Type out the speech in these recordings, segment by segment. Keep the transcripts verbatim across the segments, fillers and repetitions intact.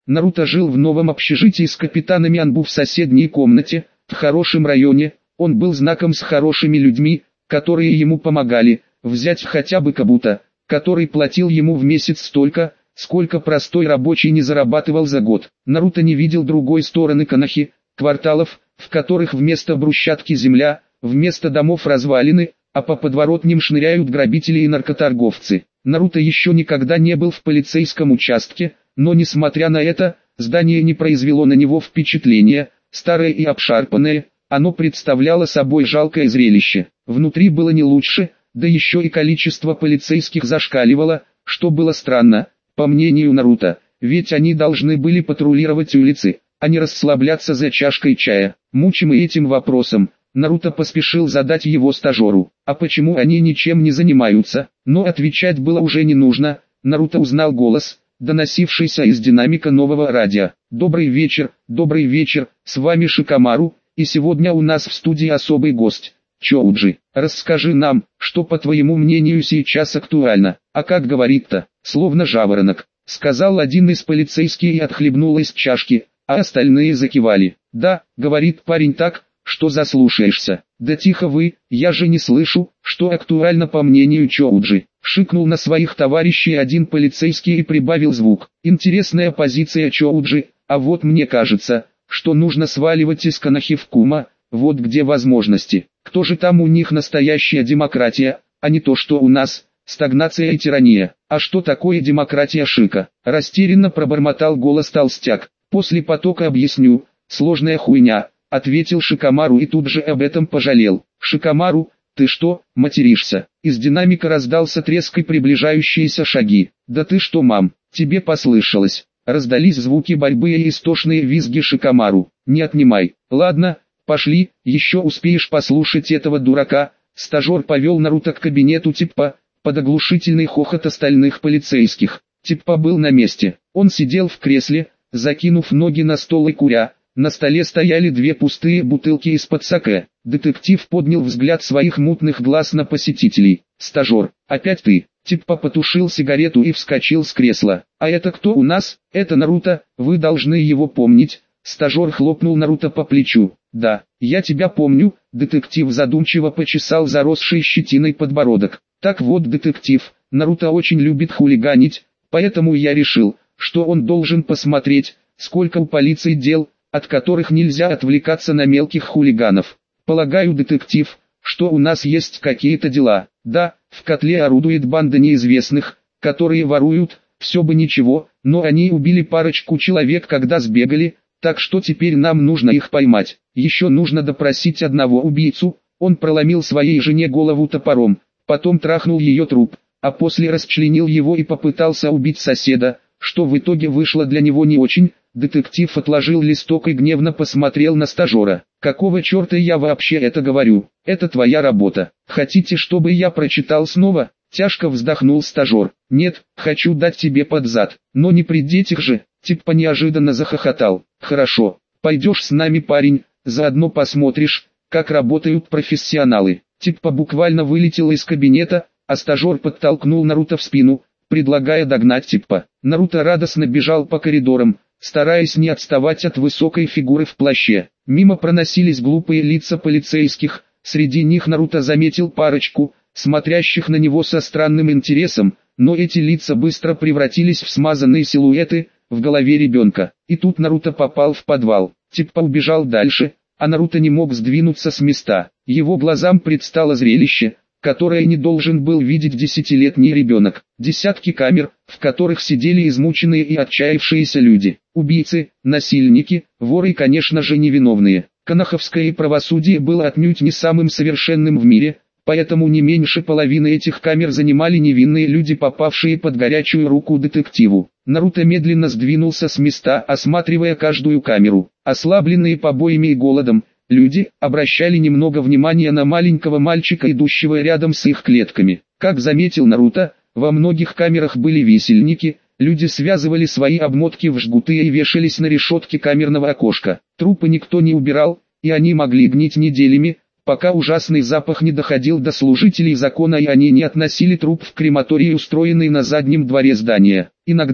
Наруто жил в новом общежитии с капитанами Анбу в соседней комнате, в хорошем районе. Он был знаком с хорошими людьми, которые ему помогали. Взять хотя бы Кабуто, который платил ему в месяц столько, сколько простой рабочий не зарабатывал за год. Наруто не видел другой стороны Конохи, кварталов, в которых вместо брусчатки земля, вместо домов развалины, а по подворотням шныряют грабители и наркоторговцы. Наруто еще никогда не был в полицейском участке, но несмотря на это, здание не произвело на него впечатления. Старое и обшарпанное, оно представляло собой жалкое зрелище. Внутри было не лучше, да еще и количество полицейских зашкаливало, что было странно, по мнению Наруто, ведь они должны были патрулировать улицы, а не расслабляться за чашкой чая. Мучимый этим вопросом, Наруто поспешил задать его стажеру, а почему они ничем не занимаются, но отвечать было уже не нужно. Наруто узнал голос, доносившийся из динамика нового радио. «Добрый вечер, добрый вечер, с вами Шикамару, и сегодня у нас в студии особый гость. Чоуджи, расскажи нам, что по твоему мнению сейчас актуально». «А как говорит-то, словно жаворонок», — сказал один из полицейских и отхлебнул из чашки, а остальные закивали. «Да, — говорит парень, — так, что заслушаешься». «Да тихо вы, я же не слышу, что актуально по мнению Чоуджи», — шикнул на своих товарищей один полицейский и прибавил звук. «Интересная позиция Чоуджи, а вот мне кажется, что нужно сваливать из Конохи в Кума, вот где возможности. Кто же там у них настоящая демократия, а не то что у нас, стагнация и тирания». «А что такое демократия, Шика?» — растерянно пробормотал голос толстяк. «После потока объясню, сложная хуйня», — ответил Шикамару и тут же об этом пожалел. «Шикамару, ты что, материшься?» Из динамика раздался треск и приближающиеся шаги. «Да ты что, мам, тебе послышалось?» Раздались звуки борьбы и истошные визги Шикамару. «Не отнимай. Ладно, пошли, еще успеешь послушать этого дурака». Стажер повел Наруто к кабинету Типпа, под оглушительный хохот остальных полицейских. Типпа был на месте. Он сидел в кресле, закинув ноги на стол и куря. На столе стояли две пустые бутылки из-под саке. Детектив поднял взгляд своих мутных глаз на посетителей. «Стажер, опять ты?» Типпа потушил сигарету и вскочил с кресла. «А это кто у нас?» «Это Наруто, вы должны его помнить». Стажер хлопнул Наруто по плечу. «Да, я тебя помню». Детектив задумчиво почесал заросший щетиной подбородок. «Так вот, детектив, Наруто очень любит хулиганить, поэтому я решил, что он должен посмотреть, сколько у полиции дел, от которых нельзя отвлекаться на мелких хулиганов. Полагаю, детектив, что у нас есть какие-то дела. Да, в котле орудует банда неизвестных, которые воруют, все бы ничего, но они убили парочку человек, когда сбегали, так что теперь нам нужно их поймать. Еще нужно допросить одного убийцу». Он проломил своей жене голову топором, потом трахнул ее труп, а после расчленил его и попытался убить соседа, что в итоге вышло для него не очень. Детектив отложил листок и гневно посмотрел на стажера. «Какого черта я вообще это говорю? Это твоя работа. Хотите, чтобы я прочитал снова?» Тяжко вздохнул стажер. «Нет, хочу дать тебе под зад, но не при детях же». Типпа неожиданно захохотал. «Хорошо, пойдешь с нами, парень, заодно посмотришь, как работают профессионалы». Типпа буквально вылетел из кабинета, а стажер подтолкнул Наруто в спину, предлагая догнать Типпа. Наруто радостно бежал по коридорам, стараясь не отставать от высокой фигуры в плаще. Мимо проносились глупые лица полицейских, среди них Наруто заметил парочку, смотрящих на него со странным интересом, но эти лица быстро превратились в смазанные силуэты в голове ребенка. И тут Наруто попал в подвал. Типпа убежал дальше, а Наруто не мог сдвинуться с места. Его глазам предстало зрелище, которое не должен был видеть десятилетний ребенок. Десятки камер, в которых сидели измученные и отчаявшиеся люди. Убийцы, насильники, воры и, конечно же, невиновные. Коноховское правосудие было отнюдь не самым совершенным в мире, поэтому не меньше половины этих камер занимали невинные люди, попавшие под горячую руку детективу. Наруто медленно сдвинулся с места, осматривая каждую камеру. Ослабленные побоями и голодом, люди обращали немного внимания на маленького мальчика, идущего рядом с их клетками. Как заметил Наруто, во многих камерах были висельники, люди связывали свои обмотки в жгуты и вешались на решетке камерного окошка. Трупы никто не убирал, и они могли гнить неделями, пока ужасный запах не доходил до служителей закона и они не относили труп в крематорий, устроенный на заднем дворе здания. Иногда,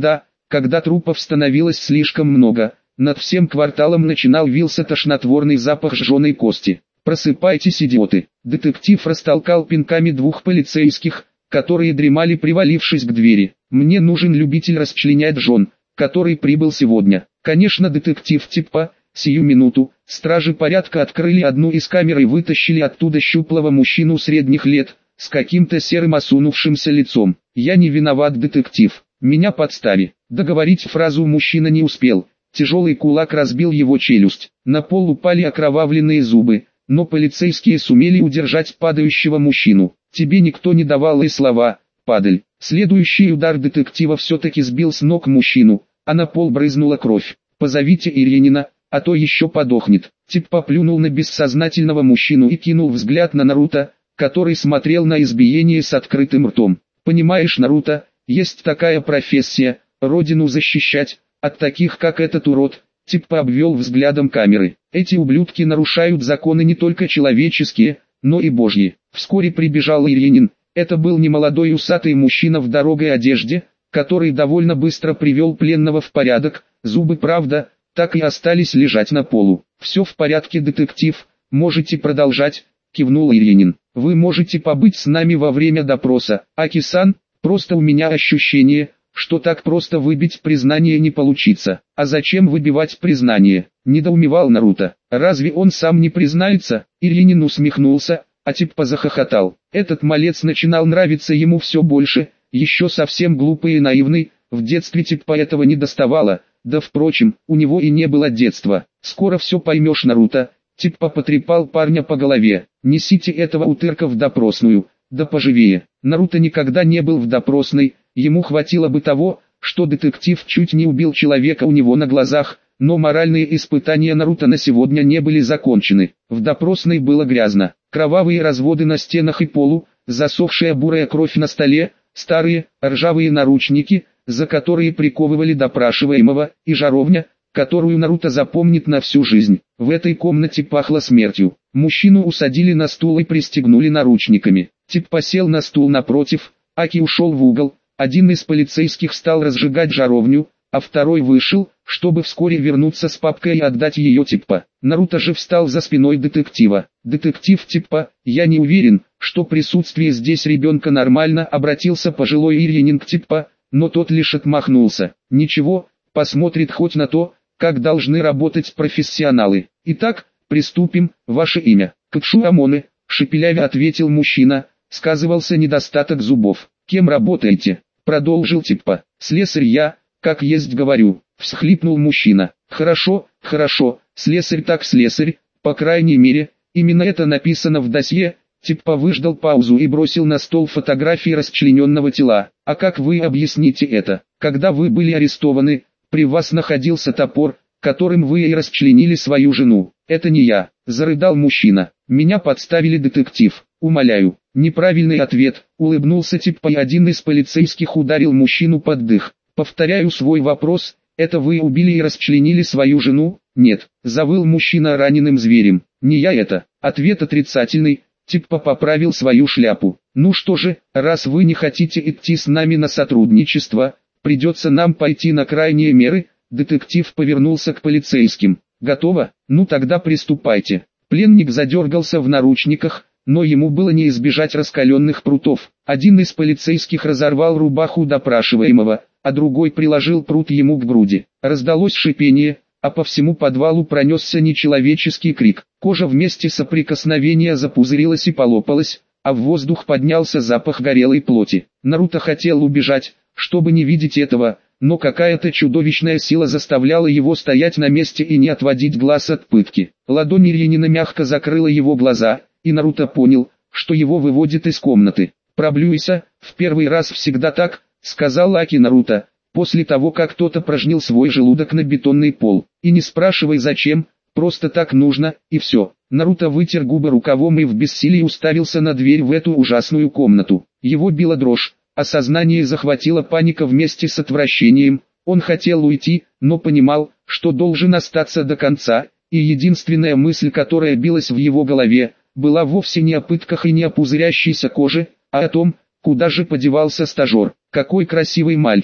когда трупов становилось слишком много, над всем кварталом начинал вился тошнотворный запах сжженной кости. «Просыпайтесь, идиоты!» Детектив растолкал пинками двух полицейских, которые дремали, привалившись к двери. «Мне нужен любитель расчленять жен, который прибыл сегодня». Конечно, детектив типа, сию минуту, стражи порядка открыли одну из камер и вытащили оттуда щуплого мужчину средних лет, с каким-то серым осунувшимся лицом. «Я не виноват, детектив. Меня подстави». Договорить фразу мужчина не успел. Тяжелый кулак разбил его челюсть. На пол упали окровавленные зубы, но полицейские сумели удержать падающего мужчину. «Тебе никто не давал и слова, падаль». Следующий удар детектива все-таки сбил с ног мужчину, а на пол брызнула кровь. «Позовите Иринина, а то еще подохнет». Тип поплюнул на бессознательного мужчину и кинул взгляд на Наруто, который смотрел на избиение с открытым ртом. «Понимаешь, Наруто, есть такая профессия, родину защищать, от таких как этот урод». Тип обвел взглядом камеры. «Эти ублюдки нарушают законы не только человеческие, но и божьи». Вскоре прибежал Иринин. Это был немолодой усатый мужчина в дорогой одежде, который довольно быстро привел пленного в порядок. Зубы, правда, так и остались лежать на полу. «Все в порядке, детектив, можете продолжать», — кивнул Иринин. «Вы можете побыть с нами во время допроса. Аки-сан, просто у меня ощущение, что так просто выбить признание не получится». «А зачем выбивать признание?» — недоумевал Наруто. «Разве он сам не признается?» Иринин усмехнулся, а Типпа захохотал. Этот малец начинал нравиться ему все больше, еще совсем глупый и наивный, в детстве Типпа этого не доставало, да впрочем, у него и не было детства. «Скоро все поймешь, Наруто». Типпа потрепал парня по голове. «Несите этого утырка в допросную, да поживее». Наруто никогда не был в допросной, ему хватило бы того, что детектив чуть не убил человека у него на глазах, но моральные испытания Наруто на сегодня не были закончены. В допросной было грязно. Кровавые разводы на стенах и полу, засохшая бурая кровь на столе, старые, ржавые наручники, за которые приковывали допрашиваемого, и жаровня, которую Наруто запомнит на всю жизнь. В этой комнате пахло смертью. Мужчину усадили на стул и пристегнули наручниками. Тип посел на стул напротив, Аки ушел в угол, один из полицейских стал разжигать жаровню, а второй вышел, чтобы вскоре вернуться с папкой и отдать ее Типпа. Наруто же встал за спиной детектива. «Детектив Типпа, я не уверен, что присутствие здесь ребенка нормально», обратился пожилой Иринин к Типпа, но тот лишь отмахнулся. «Ничего, посмотрит хоть на то, как должны работать профессионалы. Итак, приступим. Ваше имя?» «Кэкшу Амоне», шепелявя ответил мужчина, сказывался недостаток зубов. «Кем работаете?» Продолжил Типпа. «Слесарь я, как есть говорю», всхлипнул мужчина. «Хорошо, хорошо, слесарь так слесарь, по крайней мере, именно это написано в досье». Типпа выждал паузу и бросил на стол фотографии расчлененного тела. «А как вы объясните это? Когда вы были арестованы, при вас находился топор, которым вы и расчленили свою жену». «Это не я», зарыдал мужчина. «Меня подставили, детектив. Умоляю». «Неправильный ответ», улыбнулся Типпа, и один из полицейских ударил мужчину под дых. «Повторяю свой вопрос, это вы убили и расчленили свою жену?» «Нет», завыл мужчина раненым зверем. «Не я это». Ответ отрицательный. Типпа поправил свою шляпу. «Ну что же, раз вы не хотите идти с нами на сотрудничество, придется нам пойти на крайние меры». Детектив повернулся к полицейским. «Готово? Ну тогда приступайте». Пленник задергался в наручниках, но ему было не избежать раскаленных прутов. Один из полицейских разорвал рубаху допрашиваемого, а другой приложил прут ему к груди. Раздалось шипение, а по всему подвалу пронесся нечеловеческий крик. Кожа в месте соприкосновения запузырилась и полопалась, а в воздух поднялся запах горелой плоти. Наруто хотел убежать, чтобы не видеть этого, но какая-то чудовищная сила заставляла его стоять на месте и не отводить глаз от пытки. Ладонь Иринина мягко закрыла его глаза, и Наруто понял, что его выводит из комнаты. «Проблюйся, в первый раз всегда так», — сказал Аки Наруто, после того как кто-то прожнил свой желудок на бетонный пол. «И не спрашивай зачем, просто так нужно, и все». Наруто вытер губы рукавом и в бессилии уставился на дверь в эту ужасную комнату. Его била дрожь, а сознание захватила паника вместе с отвращением. Он хотел уйти, но понимал, что должен остаться до конца, и единственная мысль, которая билась в его голове, была вовсе не о пытках и не о пузырящейся коже, а о том, куда же подевался стажер. «Какой красивый мальчик»,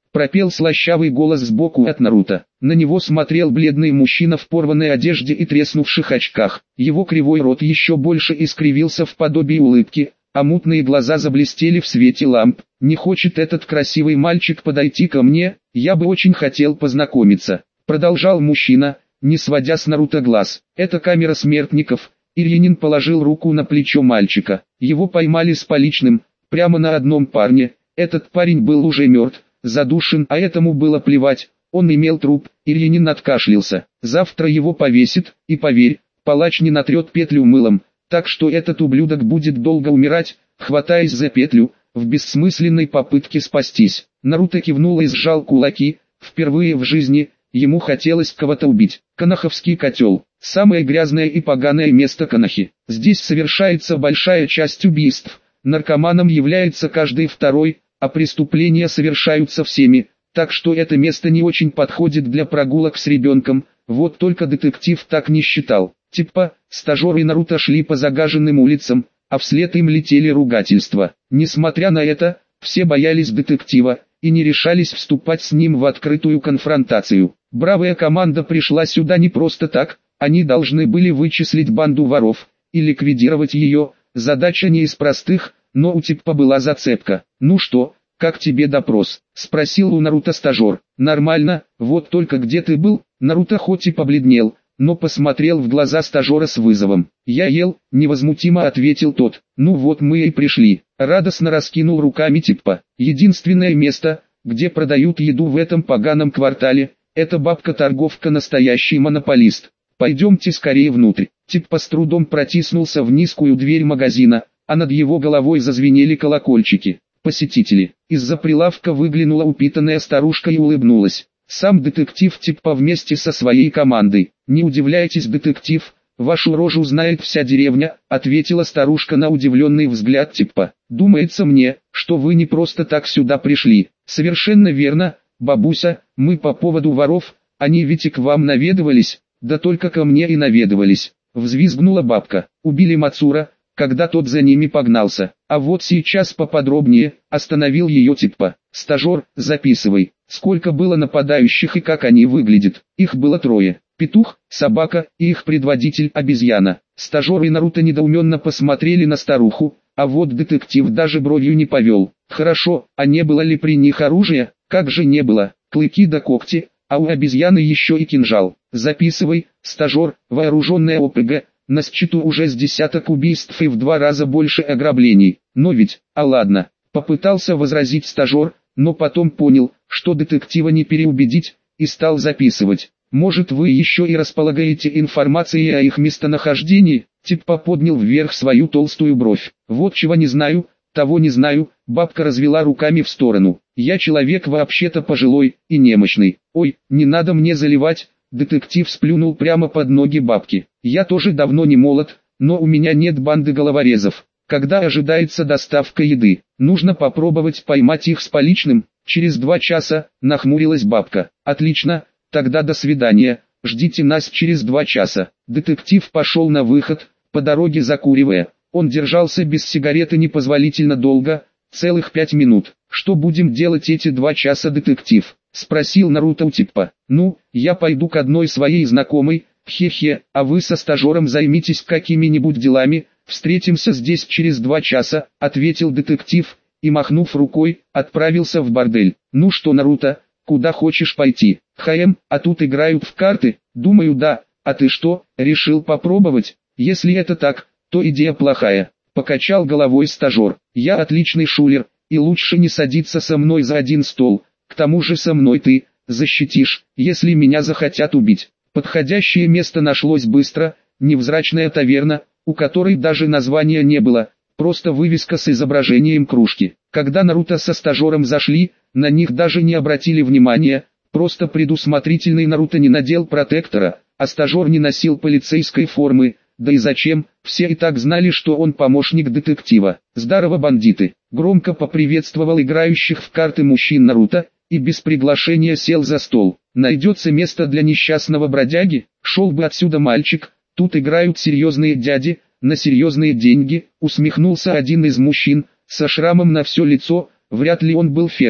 пропел слащавый голос сбоку от Наруто. На него смотрел бледный мужчина в порванной одежде и треснувших очках. Его кривой рот еще больше искривился в подобии улыбки, а мутные глаза заблестели в свете ламп. «Не хочет этот красивый мальчик подойти ко мне? Я бы очень хотел познакомиться», — продолжал мужчина, не сводя с Наруто глаз. «Это камера смертников». Ильянин положил руку на плечо мальчика. Его поймали с поличным, прямо на одном парне. Этот парень был уже мертв, задушен, а этому было плевать. Он имел труп. Ильянин откашлялся. «Завтра его повесит, и поверь, палач не натрет петлю мылом, так что этот ублюдок будет долго умирать, хватаясь за петлю, в бессмысленной попытке спастись». Наруто кивнул и сжал кулаки. Впервые в жизни ему хотелось кого-то убить. Коноховский котел. Самое грязное и поганое место Конохи. Здесь совершается большая часть убийств. Наркоманом является каждый второй, а преступления совершаются всеми. Так что это место не очень подходит для прогулок с ребенком. Вот только детектив так не считал. Типа, стажер и Наруто шли по загаженным улицам, а вслед им летели ругательства. Несмотря на это, все боялись детектива и не решались вступать с ним в открытую конфронтацию. Бравая команда пришла сюда не просто так, они должны были вычислить банду воров и ликвидировать ее. Задача не из простых, но у типа была зацепка. «Ну что, как тебе допрос?» — спросил у Наруто стажер. «Нормально, вот только где ты был?» Наруто хоть и побледнел, но посмотрел в глаза стажера с вызовом. «Я ел», — невозмутимо ответил тот. «Ну вот мы и пришли», — радостно раскинул руками типа. «Единственное место, где продают еду в этом поганом квартале, это бабка-торговка, настоящий монополист. Пойдемте скорее внутрь». Типа с трудом протиснулся в низкую дверь магазина, а над его головой зазвенели колокольчики. Посетители. Из-за прилавка выглянула упитанная старушка и улыбнулась. Сам детектив типа вместе со своей командой. «Не удивляйтесь, детектив, вашу рожу знает вся деревня», — ответила старушка на удивленный взгляд типа. «Думается мне, что вы не просто так сюда пришли». «Совершенно верно, бабуся, мы по поводу воров, они ведь и к вам наведывались». «Да только ко мне и наведывались», — взвизгнула бабка. «Убили Мацура, когда тот за ними погнался. А вот сейчас поподробнее», — остановил ее типа. «Стажер, записывай, сколько было нападающих и как они выглядят». Их было трое. Петух, собака и их предводитель обезьяна. Стажер и Наруто недоуменно посмотрели на старуху, а вот детектив даже бровью не повел. «Хорошо, а не было ли при них оружия?» «Как же не было, клыки да когти, а у обезьяны еще и кинжал». «Записывай, стажер, вооруженная ОПГ, на счету уже с десяток убийств и в два раза больше ограблений». «Но ведь, а ладно», — попытался возразить стажер, но потом понял, что детектива не переубедить, и стал записывать. «Может, вы еще и располагаете информацией о их местонахождении?» Типа поднял вверх свою толстую бровь. «Вот чего не знаю, того не знаю», — бабка развела руками в сторону. «Я человек вообще-то пожилой и немощный». «Ой, не надо мне заливать», — детектив сплюнул прямо под ноги бабки. «Я тоже давно не молод, но у меня нет банды головорезов. Когда ожидается доставка еды, нужно попробовать поймать их с поличным». «Через два часа», — нахмурилась бабка. «Отлично, тогда до свидания, ждите нас через два часа». Детектив пошел на выход, по дороге закуривая. Он держался без сигареты непозволительно долго, целых пять минут. «Что будем делать эти два часа, детектив?» — спросил Наруто у типа. «Ну, я пойду к одной своей знакомой, хе-хе, а вы со стажером займитесь какими-нибудь делами, встретимся здесь через два часа», — ответил детектив, и, махнув рукой, отправился в бордель. «Ну что, Наруто, куда хочешь пойти?» «Хм, а тут играют в карты?» «Думаю, да, а ты что, решил попробовать?» «Если это так, то идея плохая», — покачал головой стажер. «Я отличный шулер, и лучше не садиться со мной за один стол. К тому же со мной ты защитишь, если меня захотят убить». Подходящее место нашлось быстро, невзрачная таверна, у которой даже названия не было, просто вывеска с изображением кружки. Когда Наруто со стажером зашли, на них даже не обратили внимания, просто предусмотрительный Наруто не надел протектора, а стажер не носил полицейской формы. Да и зачем, все и так знали, что он помощник детектива. «Здорово, бандиты!» Громко поприветствовал играющих в карты мужчин Наруто, и без приглашения сел за стол. «Найдется место для несчастного бродяги? Шел бы отсюда, мальчик, тут играют серьезные дяди, на серьезные деньги», усмехнулся один из мужчин, со шрамом на все лицо, вряд ли он был фермером.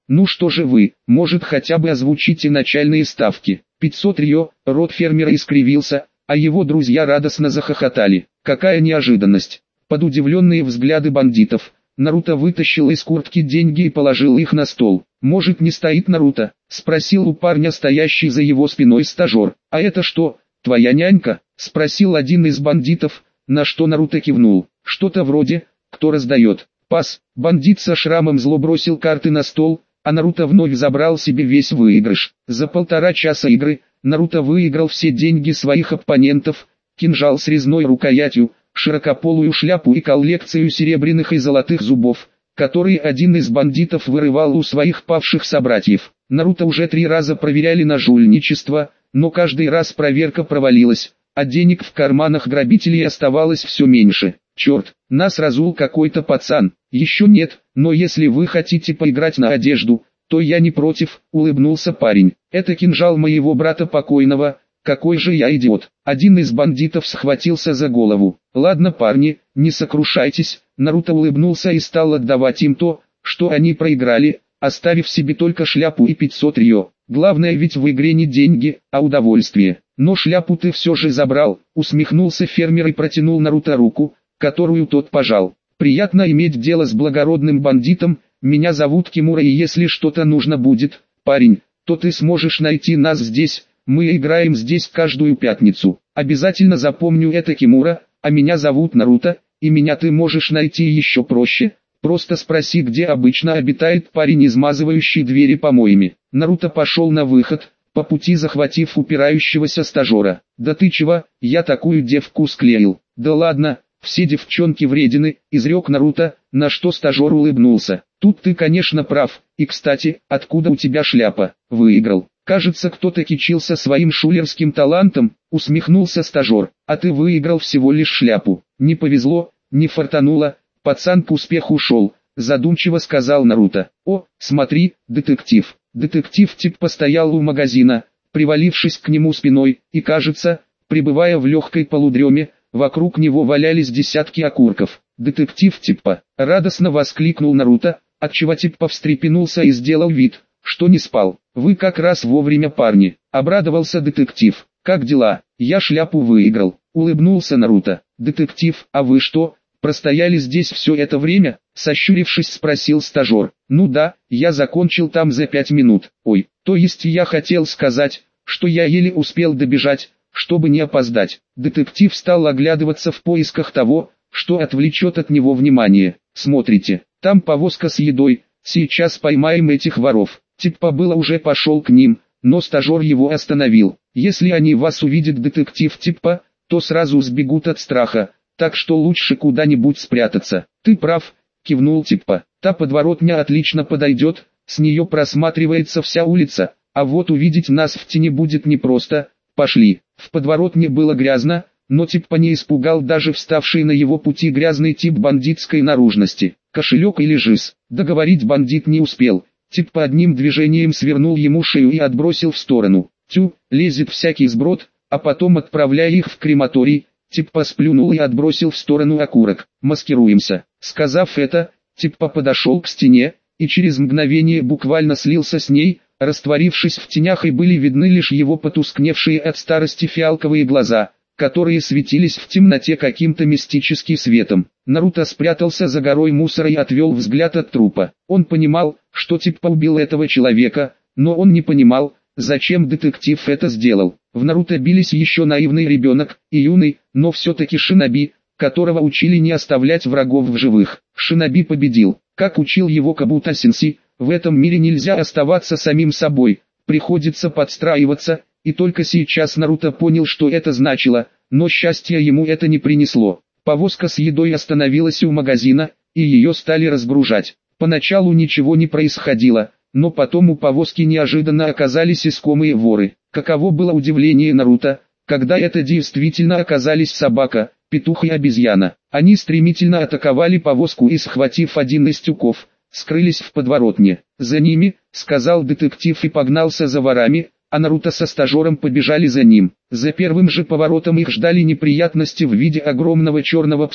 Ну что же вы, может хотя бы озвучите начальные ставки? пятьсот рио, рот фермера искривился, а его друзья радостно захохотали. Какая неожиданность! Под удивленные взгляды бандитов, Наруто вытащил из куртки деньги и положил их на стол. «Может, не стоит Наруто?» — спросил у парня, стоящий за его спиной стажер. «А это что, твоя нянька?» — спросил один из бандитов, на что Наруто кивнул. «Что-то вроде, кто раздает?» «Пас». Бандит со шрамом зло бросил карты на стол, а Наруто вновь забрал себе весь выигрыш. За полтора часа игры, Наруто выиграл все деньги своих оппонентов, кинжал с резной рукоятью, широкополую шляпу и коллекцию серебряных и золотых зубов, которые один из бандитов вырывал у своих павших собратьев. Наруто уже три раза проверяли на жульничество, но каждый раз проверка провалилась, а денег в карманах грабителей оставалось все меньше. «Черт, нас разул какой-то пацан». «Еще нет, но если вы хотите поиграть на одежду, то я не против», — улыбнулся парень. «Это кинжал моего брата покойного, какой же я идиот». Один из бандитов схватился за голову. «Ладно, парни, не сокрушайтесь», — Наруто улыбнулся и стал отдавать им то, что они проиграли, оставив себе только шляпу и пятьсот рио. «Главное ведь в игре не деньги, а удовольствие». «Но шляпу ты все же забрал», — усмехнулся фермер и протянул Наруто руку, которую тот пожал. «Приятно иметь дело с благородным бандитом, меня зовут Кимура, и если что-то нужно будет, парень, то ты сможешь найти нас здесь, мы играем здесь каждую пятницу. Обязательно запомню это, Кимура, а меня зовут Наруто, и меня ты можешь найти еще проще, просто спроси, где обычно обитает парень, измазывающий двери помоями». Наруто пошел на выход, по пути захватив упирающегося стажера. «Да ты чего, я такую девку склеил». «Да ладно, все девчонки вредины», — изрек Наруто, на что стажер улыбнулся. «Тут ты, конечно, прав, и кстати, откуда у тебя шляпа?» «Выиграл». «Кажется, кто-то кичился своим шулерским талантом», — усмехнулся стажер. «А ты выиграл всего лишь шляпу». «Не повезло, не фартануло, пацан к успеху ушел», — задумчиво сказал Наруто. «О, смотри, детектив». Детектив тип постоял у магазина, привалившись к нему спиной, и, кажется, пребывая в легкой полудреме, вокруг него валялись десятки окурков. «Детектив типа!» — радостно воскликнул Наруто, отчего типа встрепенулся и сделал вид, что не спал. «Вы как раз вовремя, парни!» — обрадовался детектив. «Как дела? Я шляпу выиграл!» — улыбнулся Наруто. «Детектив, а вы что, простояли здесь все это время?» — сощурившись, спросил стажер. «Ну да, я закончил там за пять минут». «Ой, то есть я хотел сказать, что я еле успел добежать, чтобы не опоздать». Детектив стал оглядываться в поисках того, что отвлечет от него внимание. «Смотрите, там повозка с едой, сейчас поймаем этих воров». Типа было уже пошел к ним, но стажер его остановил. «Если они вас увидят, детектив типа, то сразу сбегут от страха, так что лучше куда-нибудь спрятаться». «Ты прав», — кивнул типа. «Та подворотня отлично подойдет, с нее просматривается вся улица, а вот увидеть нас в тени будет непросто. Пошли». В подворотне было грязно, но типа не испугал даже вставший на его пути грязный тип бандитской наружности. «Кошелек или жизнь?» Договорить бандит не успел. Типа одним движением свернул ему шею и отбросил в сторону. «Тю, лезет всякий сброд», а потом отправляя их в крематорий, типа сплюнул и отбросил в сторону окурок. «Маскируемся». Сказав это, типа подошел к стене, и через мгновение буквально слился с ней, растворившись в тенях, и были видны лишь его потускневшие от старости фиалковые глаза, которые светились в темноте каким-то мистическим светом. Наруто спрятался за горой мусора и отвел взгляд от трупа. Он понимал, что типа убил этого человека, но он не понимал, зачем детектив это сделал. В Наруто бились еще наивный ребенок и юный, но все-таки шиноби, которого учили не оставлять врагов в живых. Шиноби победил. Как учил его Кабуто-сенсей, в этом мире нельзя оставаться самим собой, приходится подстраиваться, и только сейчас Наруто понял, что это значило, но счастья ему это не принесло. Повозка с едой остановилась у магазина, и ее стали разгружать. Поначалу ничего не происходило, но потом у повозки неожиданно оказались искомые воры. Каково было удивление Наруто, когда это действительно оказались собака, петух и обезьяна. Они стремительно атаковали повозку и, схватив один из тюков, скрылись в подворотне. «За ними», — сказал детектив и погнался за ворами, а Наруто со стажером побежали за ним. За первым же поворотом их ждали неприятности в виде огромного черного пса,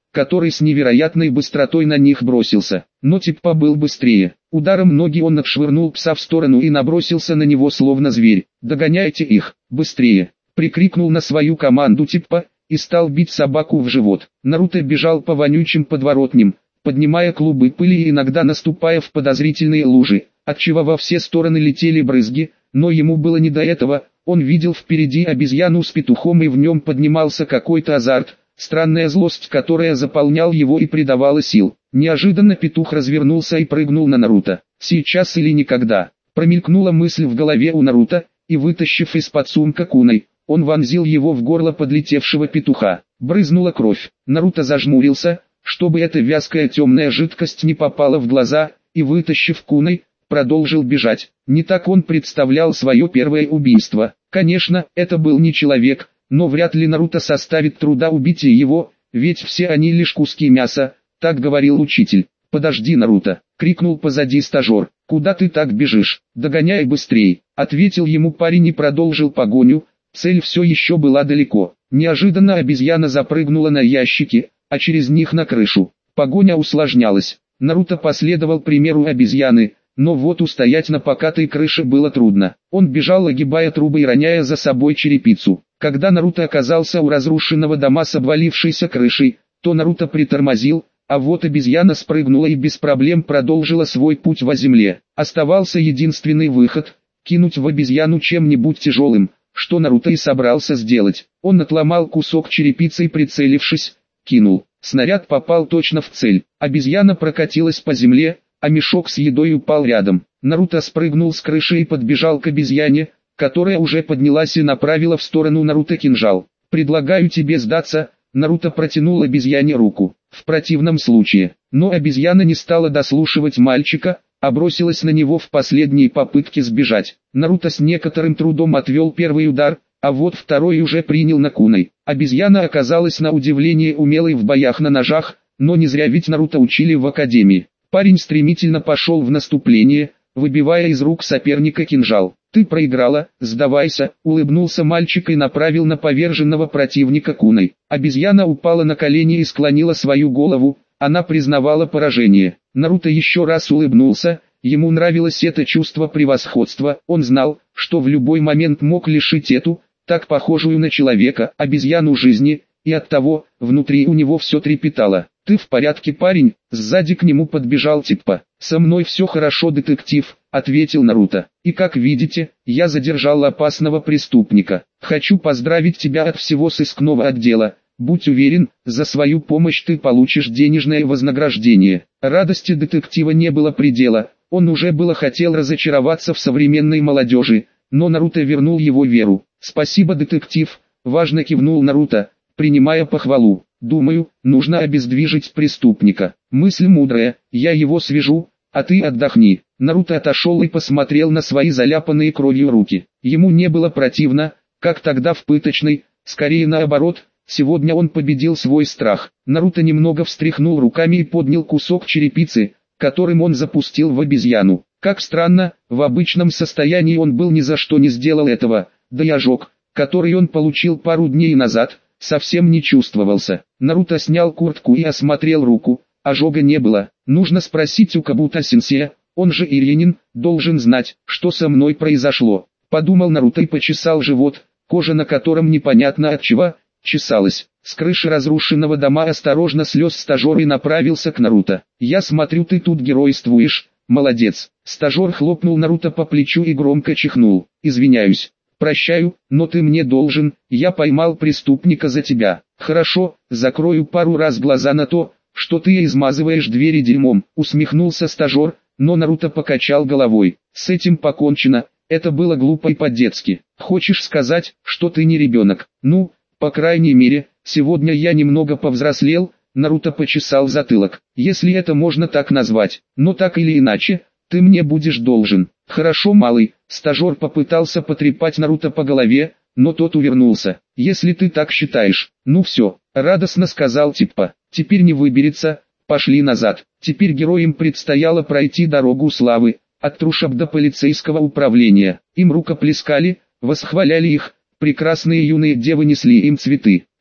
который с невероятной быстротой на них бросился. Но Типпа был быстрее. Ударом ноги он отшвырнул пса в сторону и набросился на него словно зверь. «Догоняйте их, быстрее!» — прикрикнул на свою команду Типпа и стал бить собаку в живот. Наруто бежал по вонючим подворотням, поднимая клубы пыли и иногда наступая в подозрительные лужи, отчего во все стороны летели брызги, но ему было не до этого. Он видел впереди обезьяну с петухом, и в нем поднимался какой-то азарт, странная злость, которая заполнял его и придавала сил. Неожиданно петух развернулся и прыгнул на Наруто. «Сейчас или никогда», промелькнула мысль в голове у Наруто, и вытащив из-под сумка куной, он вонзил его в горло подлетевшего петуха. Брызнула кровь. Наруто зажмурился, чтобы эта вязкая темная жидкость не попала в глаза, и, вытащив куной, продолжил бежать. Не так он представлял свое первое убийство. Конечно, это был не человек, но вряд ли Наруто составит труда убить его, ведь все они лишь куски мяса, так говорил учитель. «Подожди, Наруто!» — крикнул позади стажер. «Куда ты так бежишь? Догоняй быстрей!» — ответил ему парень и продолжил погоню. Цель все еще была далеко. Неожиданно обезьяна запрыгнула на ящики, а через них на крышу. Погоня усложнялась. Наруто последовал примеру обезьяны, но вот устоять на покатой крыше было трудно. Он бежал, огибая трубы и роняя за собой черепицу. Когда Наруто оказался у разрушенного дома с обвалившейся крышей, то Наруто притормозил, а вот обезьяна спрыгнула и без проблем продолжила свой путь во земле. Оставался единственный выход – кинуть в обезьяну чем-нибудь тяжелым, что Наруто и собрался сделать. Он отломал кусок черепицы и, прицелившись, кинул. Снаряд попал точно в цель. Обезьяна прокатилась по земле, а мешок с едой упал рядом. Наруто спрыгнул с крыши и подбежал к обезьяне, которая уже поднялась и направила в сторону Наруто кинжал. «Предлагаю тебе сдаться», — Наруто протянул обезьяне руку. В противном случае. Но обезьяна не стала дослушивать мальчика, а бросилась на него в последней попытке сбежать. Наруто с некоторым трудом отвел первый удар, а вот второй уже принял на куной. Обезьяна оказалась на удивление умелой в боях на ножах, но не зря ведь Наруто учили в академии. Парень стремительно пошел в наступление, выбивая из рук соперника кинжал. «Ты проиграла, сдавайся», — улыбнулся мальчик и направил на поверженного противника куной. Обезьяна упала на колени и склонила свою голову, она признавала поражение. Наруто еще раз улыбнулся, ему нравилось это чувство превосходства, он знал, что в любой момент мог лишить эту, так похожую на человека, обезьяну жизни, и оттого, внутри у него все трепетало. «Ты в порядке, парень?» Сзади к нему подбежал Типпа. «Со мной все хорошо, детектив», — ответил Наруто. «И как видите, я задержал опасного преступника. Хочу поздравить тебя от всего сыскного отдела. Будь уверен, за свою помощь ты получишь денежное вознаграждение». Радости детектива не было предела, он уже было хотел разочароваться в современной молодежи, но Наруто вернул его веру. «Спасибо, детектив», — важно кивнул Наруто, принимая похвалу. «Думаю, нужно обездвижить преступника. Мысль мудрая, я его свяжу, а ты отдохни». Наруто отошел и посмотрел на свои заляпанные кровью руки. Ему не было противно, как тогда в пыточной, скорее наоборот, сегодня он победил свой страх. Наруто немного встряхнул руками и поднял кусок черепицы, которым он запустил в обезьяну. Как странно, в обычном состоянии он был ни за что не сделал этого, да и ожог, который он получил пару дней назад, совсем не чувствовался. Наруто снял куртку и осмотрел руку, ожога не было. Нужно спросить у Кабуто-сенсея, он же Ирьянин, должен знать, что со мной произошло. Подумал Наруто и почесал живот, кожа на котором непонятно от чего чесалась. С крыши разрушенного дома осторожно слез стажер и направился к Наруто. «Я смотрю, ты тут геройствуешь, молодец». Стажер хлопнул Наруто по плечу и громко чихнул. «Извиняюсь. Прощаю, но ты мне должен, я поймал преступника за тебя». «Хорошо, закрою пару раз глаза на то, что ты измазываешь двери дерьмом», усмехнулся стажер, но Наруто покачал головой. «С этим покончено, это было глупо и по-детски. Хочешь сказать, что ты не ребенок? Ну, по крайней мере, сегодня я немного повзрослел». Наруто почесал затылок. «Если это можно так назвать, но так или иначе, ты мне будешь должен». «Хорошо, малый», стажер попытался потрепать Наруто по голове, но тот увернулся. «Если ты так считаешь, ну все», радостно сказал Типпа. «Теперь не выберется, пошли назад». Теперь героям предстояло пройти дорогу славы, от трущоб до полицейского управления. Им рукоплескали, восхваляли их, прекрасные юные девы несли им цветы.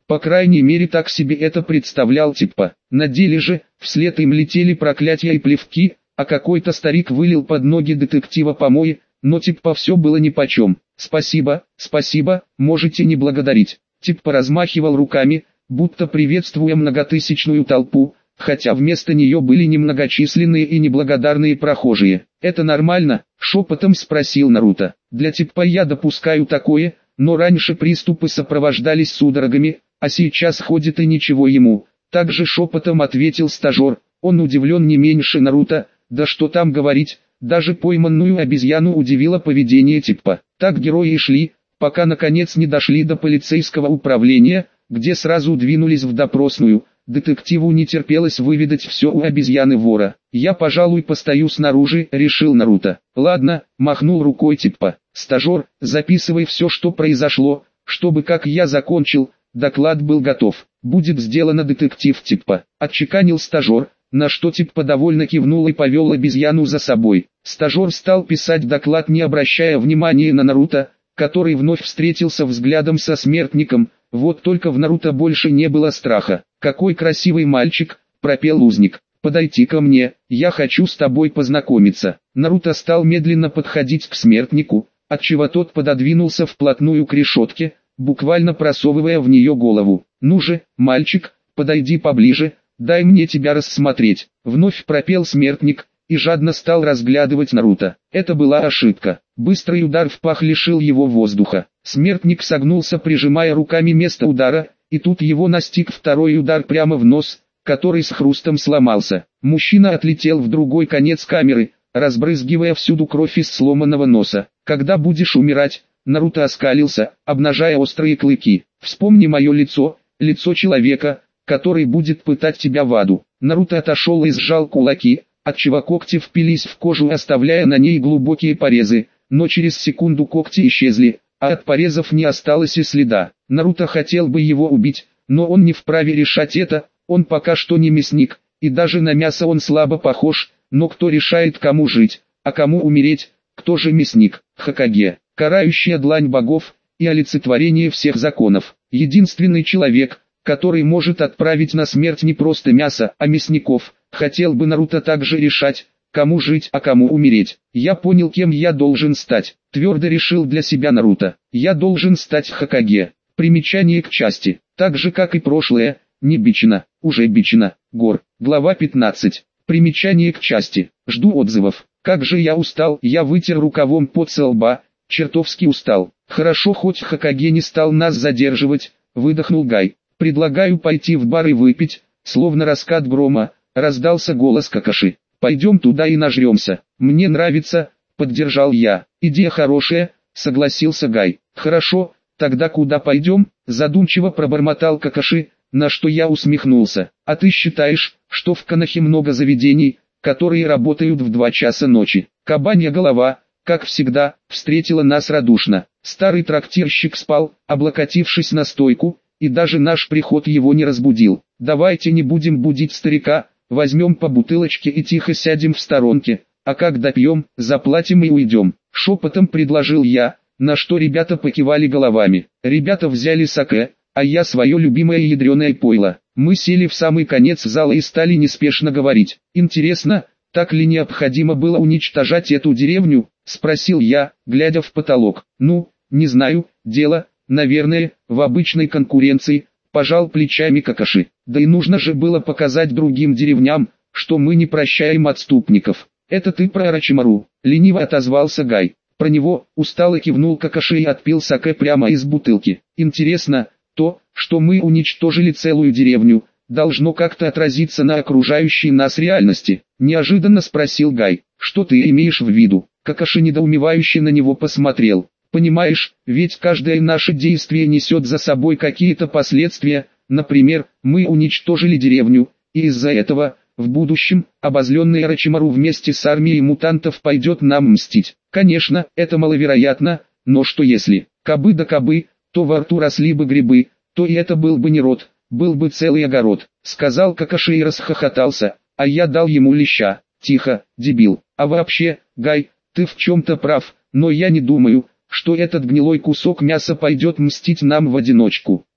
По крайней мере так себе это представлял Типпа. На деле же, вслед им летели проклятия и плевки, а какой-то старик вылил под ноги детектива помои, но Типпа все было нипочем. «Спасибо, спасибо, можете не благодарить». Типпа размахивал руками, будто приветствуя многотысячную толпу, хотя вместо нее были немногочисленные и неблагодарные прохожие. «Это нормально?» — шепотом спросил Наруто. «Для Типпа я допускаю такое, но раньше приступы сопровождались судорогами, а сейчас ходит и ничего ему». Также шепотом ответил стажер. Он удивлен не меньше Наруто, да что там говорить, даже пойманную обезьяну удивило поведение Типпа. Так герои и шли, пока наконец не дошли до полицейского управления, где сразу двинулись в допросную. Детективу не терпелось выведать все у обезьяны-вора. «Я, пожалуй, постою снаружи», — решил Наруто. «Ладно», — махнул рукой Типпа. «Стажер, записывай все, что произошло, чтобы, как я закончил, доклад был готов». «Будет сделано, детектив Типпа», — отчеканил стажер, на что Типпа довольно кивнул и повел обезьяну за собой. Стажер стал писать доклад, не обращая внимания на Наруто, который вновь встретился взглядом со смертником. Вот только в Наруто больше не было страха. «Какой красивый мальчик», — пропел узник. «Подойди ко мне, я хочу с тобой познакомиться». Наруто стал медленно подходить к смертнику, отчего тот пододвинулся вплотную к решетке, буквально просовывая в нее голову. «Ну же, мальчик, подойди поближе, дай мне тебя рассмотреть», — вновь пропел смертник, и жадно стал разглядывать Наруто. Это была ошибка. Быстрый удар в пах лишил его воздуха. Смертник согнулся, прижимая руками место удара, и тут его настиг второй удар прямо в нос, который с хрустом сломался. Мужчина отлетел в другой конец камеры, разбрызгивая всюду кровь из сломанного носа. «Когда будешь умирать?» Наруто оскалился, обнажая острые клыки. «Вспомни мое лицо, лицо человека, который будет пытать тебя в аду». Наруто отошел и сжал кулаки, отчего когти впились в кожу, оставляя на ней глубокие порезы, но через секунду когти исчезли, а от порезов не осталось и следа. Наруто хотел бы его убить, но он не вправе решать это, он пока что не мясник, и даже на мясо он слабо похож, но кто решает, кому жить, а кому умереть, кто же мясник? Хокаге, карающая длань богов и олицетворение всех законов. Единственный человек, который может отправить на смерть не просто мясо, а мясников. Хотел бы Наруто также решать, кому жить, а кому умереть. «Я понял, кем я должен стать», — твердо решил для себя Наруто. «Я должен стать Хокаге». Примечание к части. Так же, как и прошлое, не бичено, уже бичено. Гор. Глава пятнадцать. Примечание к части. Жду отзывов. Как же я устал, я вытер рукавом пот со лба, чертовски устал. Хорошо, хоть Хокаге не стал нас задерживать, выдохнул Гай. «Предлагаю пойти в бар и выпить», словно раскат грома, раздался голос Какаши. «Пойдем туда и нажремся». «Мне нравится», поддержал я. «Идея хорошая», согласился Гай. «Хорошо, тогда куда пойдем?» задумчиво пробормотал Какаши, на что я усмехнулся. «А ты считаешь, что в Конохе много заведений, которые работают в два часа ночи?» Кабанья голова, как всегда, встретила нас радушно. Старый трактирщик спал, облокотившись на стойку, и даже наш приход его не разбудил. «Давайте не будем будить старика, возьмем по бутылочке и тихо сядем в сторонке, а как допьем, заплатим и уйдем», шепотом предложил я, на что ребята покивали головами. Ребята взяли саке, а я свое любимое ядреное пойло. Мы сели в самый конец зала и стали неспешно говорить. «Интересно, так ли необходимо было уничтожать эту деревню?» спросил я, глядя в потолок. «Ну, не знаю, дело, наверное, в обычной конкуренции», пожал плечами Какаши. «Да и нужно же было показать другим деревням, что мы не прощаем отступников». «Это ты про Орочимару», лениво отозвался Гай. Про него, устало кивнул Какаши и отпил саке прямо из бутылки. «Интересно, то, что мы уничтожили целую деревню, должно как-то отразиться на окружающей нас реальности?» Неожиданно спросил Гай. «Что ты имеешь в виду?» Какаши недоумевающе на него посмотрел. «Понимаешь, ведь каждое наше действие несет за собой какие-то последствия, например, мы уничтожили деревню, и из-за этого, в будущем, обозленный Орочимару вместе с армией мутантов пойдет нам мстить. Конечно, это маловероятно, но что если, кабы да кабы, то во рту росли бы грибы, то и это был бы не рот, был бы целый огород», сказал Какаши и расхохотался, а я дал ему леща. «Тихо, дебил, а вообще, Гай, ты в чем-то прав, но я не думаю, что этот гнилой кусок мяса пойдет мстить нам в одиночку.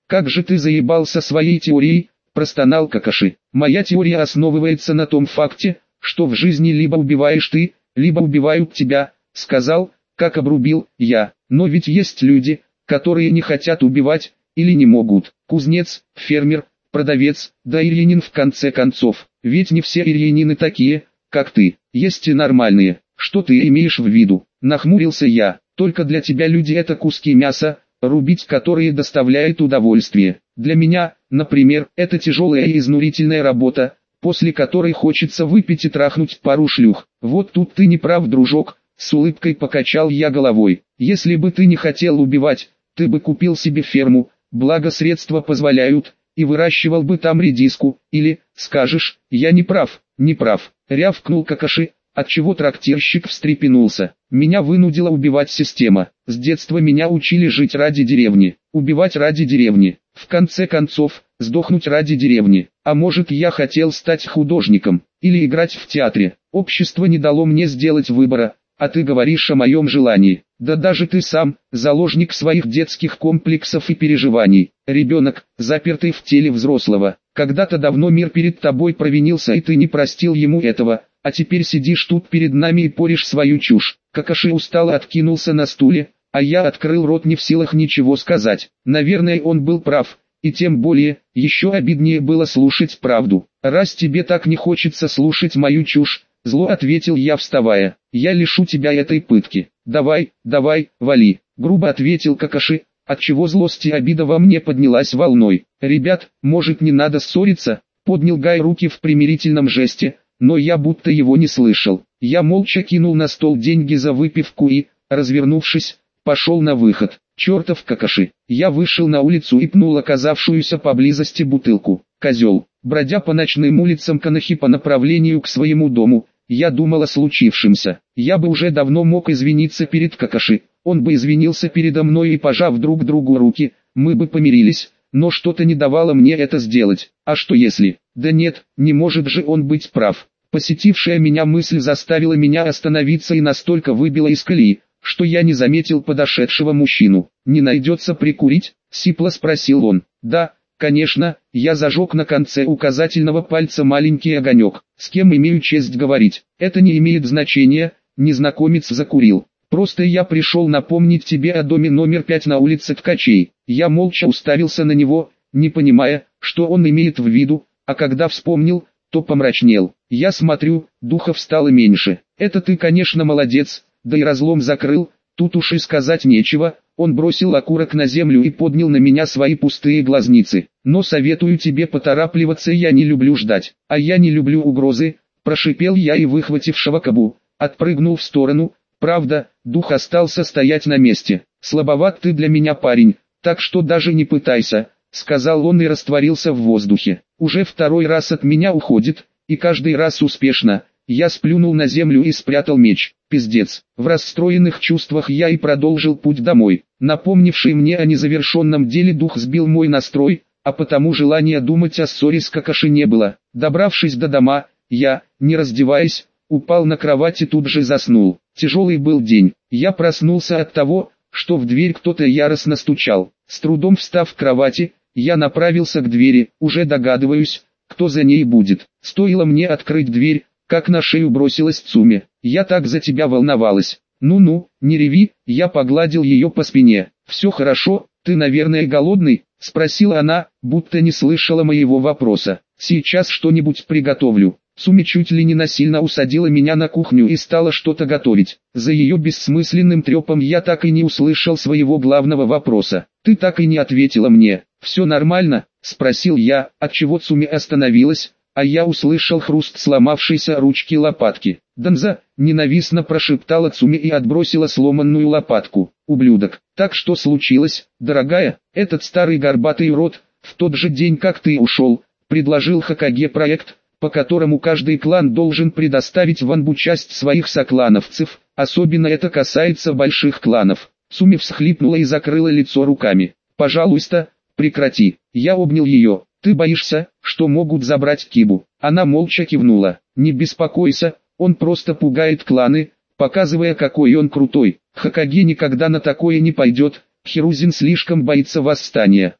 Как же ты заебался своей теорией, простонал Какаши. Моя теория основывается на том факте, что в жизни либо убиваешь ты, либо убивают тебя, сказал, как обрубил я. Но ведь есть люди, которые не хотят убивать, или не могут. Кузнец, фермер, продавец, да и Ленин в конце концов. Ведь не все ирьянины такие, как ты. Есть и нормальные. Что ты имеешь в виду? Нахмурился я. Только для тебя люди это куски мяса, рубить которые доставляет удовольствие. Для меня, например, это тяжелая и изнурительная работа, после которой хочется выпить и трахнуть пару шлюх. Вот тут ты не прав, дружок, с улыбкой покачал я головой. Если бы ты не хотел убивать, ты бы купил себе ферму, благо средства позволяют, и выращивал бы там редиску, или, скажешь, я не прав, не прав, рявкнул Какаши, отчего трактирщик встрепенулся. Меня вынудила убивать система. С детства меня учили жить ради деревни, убивать ради деревни, в конце концов, сдохнуть ради деревни. А может, я хотел стать художником, или играть в театре. Общество не дало мне сделать выбора, а ты говоришь о моем желании. Да даже ты сам, заложник своих детских комплексов и переживаний. Ребенок, запертый в теле взрослого. Когда-то давно мир перед тобой провинился, и ты не простил ему этого, а теперь сидишь тут перед нами и порешь свою чушь. Какаши устало откинулся на стуле, а я открыл рот, не в силах ничего сказать. Наверное, он был прав, и тем более, еще обиднее было слушать правду. Раз тебе так не хочется слушать мою чушь, зло ответил я, вставая, я лишу тебя этой пытки. Давай, давай, вали, грубо ответил Какаши, отчего злость и обида во мне поднялась волной. Ребят, может, не надо ссориться, поднял Гай руки в примирительном жесте, но я будто его не слышал. Я молча кинул на стол деньги за выпивку и, развернувшись, пошел на выход. Чертов Какаши. Я вышел на улицу и пнул оказавшуюся поблизости бутылку. Козел. Бродя по ночным улицам Канахи по направлению к своему дому, я думал о случившемся. Я бы уже давно мог извиниться перед Какаши. Он бы извинился передо мной и, пожав друг другу руки, мы бы помирились, но что-то не давало мне это сделать. А что если? Да нет, не может же он быть прав. Посетившая меня мысль заставила меня остановиться и настолько выбила из колеи, что я не заметил подошедшего мужчину. «Не найдется прикурить?» — сипло спросил он. «Да, конечно», — я зажег на конце указательного пальца маленький огонек. «С кем имею честь говорить?» «Это не имеет значения», — незнакомец закурил. «Просто я пришел напомнить тебе о доме номер пять на улице Ткачей». Я молча уставился на него, не понимая, что он имеет в виду, а когда вспомнил, то помрачнел. «Я смотрю, духов стало меньше. Это ты, конечно, молодец, да и разлом закрыл, тут уж и сказать нечего». Он бросил окурок на землю и поднял на меня свои пустые глазницы. «Но советую тебе поторапливаться, я не люблю ждать». «А я не люблю угрозы», — прошипел я и, выхватив шавакабу, отпрыгнул в сторону. Правда, дух остался стоять на месте. «Слабоват ты для меня, парень, так что даже не пытайся», — сказал он и растворился в воздухе. «Уже второй раз от меня уходит, и каждый раз успешно». Я сплюнул на землю и спрятал меч. Пиздец. В расстроенных чувствах я и продолжил путь домой. Напомнивший мне о незавершенном деле дух сбил мой настрой, а потому желания думать о ссоре с Какаши не было. Добравшись до дома, я, не раздеваясь, упал на кровать и тут же заснул. Тяжелый был день. Я проснулся от того, что в дверь кто-то яростно стучал. С трудом встав в кровати, я направился к двери, уже догадываюсь, кто за ней будет. Стоило мне открыть дверь, как на шею бросилась Цуми. «Я так за тебя волновалась». «Ну-ну, не реви», я погладил ее по спине. «Все хорошо, ты, наверное, голодный?» — спросила она, будто не слышала моего вопроса. «Сейчас что-нибудь приготовлю». Цуми чуть ли не насильно усадила меня на кухню и стала что-то готовить. За ее бессмысленным трепом я так и не услышал своего главного вопроса. «Ты так и не ответила мне». «Все нормально?» — спросил я, отчего Цуми остановилась, а я услышал хруст сломавшейся ручки лопатки. «Данза!» — ненавистно прошептала Цуми и отбросила сломанную лопатку. «Ублюдок! Так что случилось, дорогая?» «Этот старый горбатый урод, в тот же день как ты ушел, предложил Хокаге проект, по которому каждый клан должен предоставить в Анбу часть своих соклановцев, особенно это касается больших кланов». Цуми всхлипнула и закрыла лицо руками. «Пожалуйста, прекрати». Я обнял ее. «Ты боишься, что могут забрать Кибу?» Она молча кивнула. «Не беспокойся, он просто пугает кланы, показывая, какой он крутой. Хокаге никогда на такое не пойдет, Хирузин слишком боится восстания».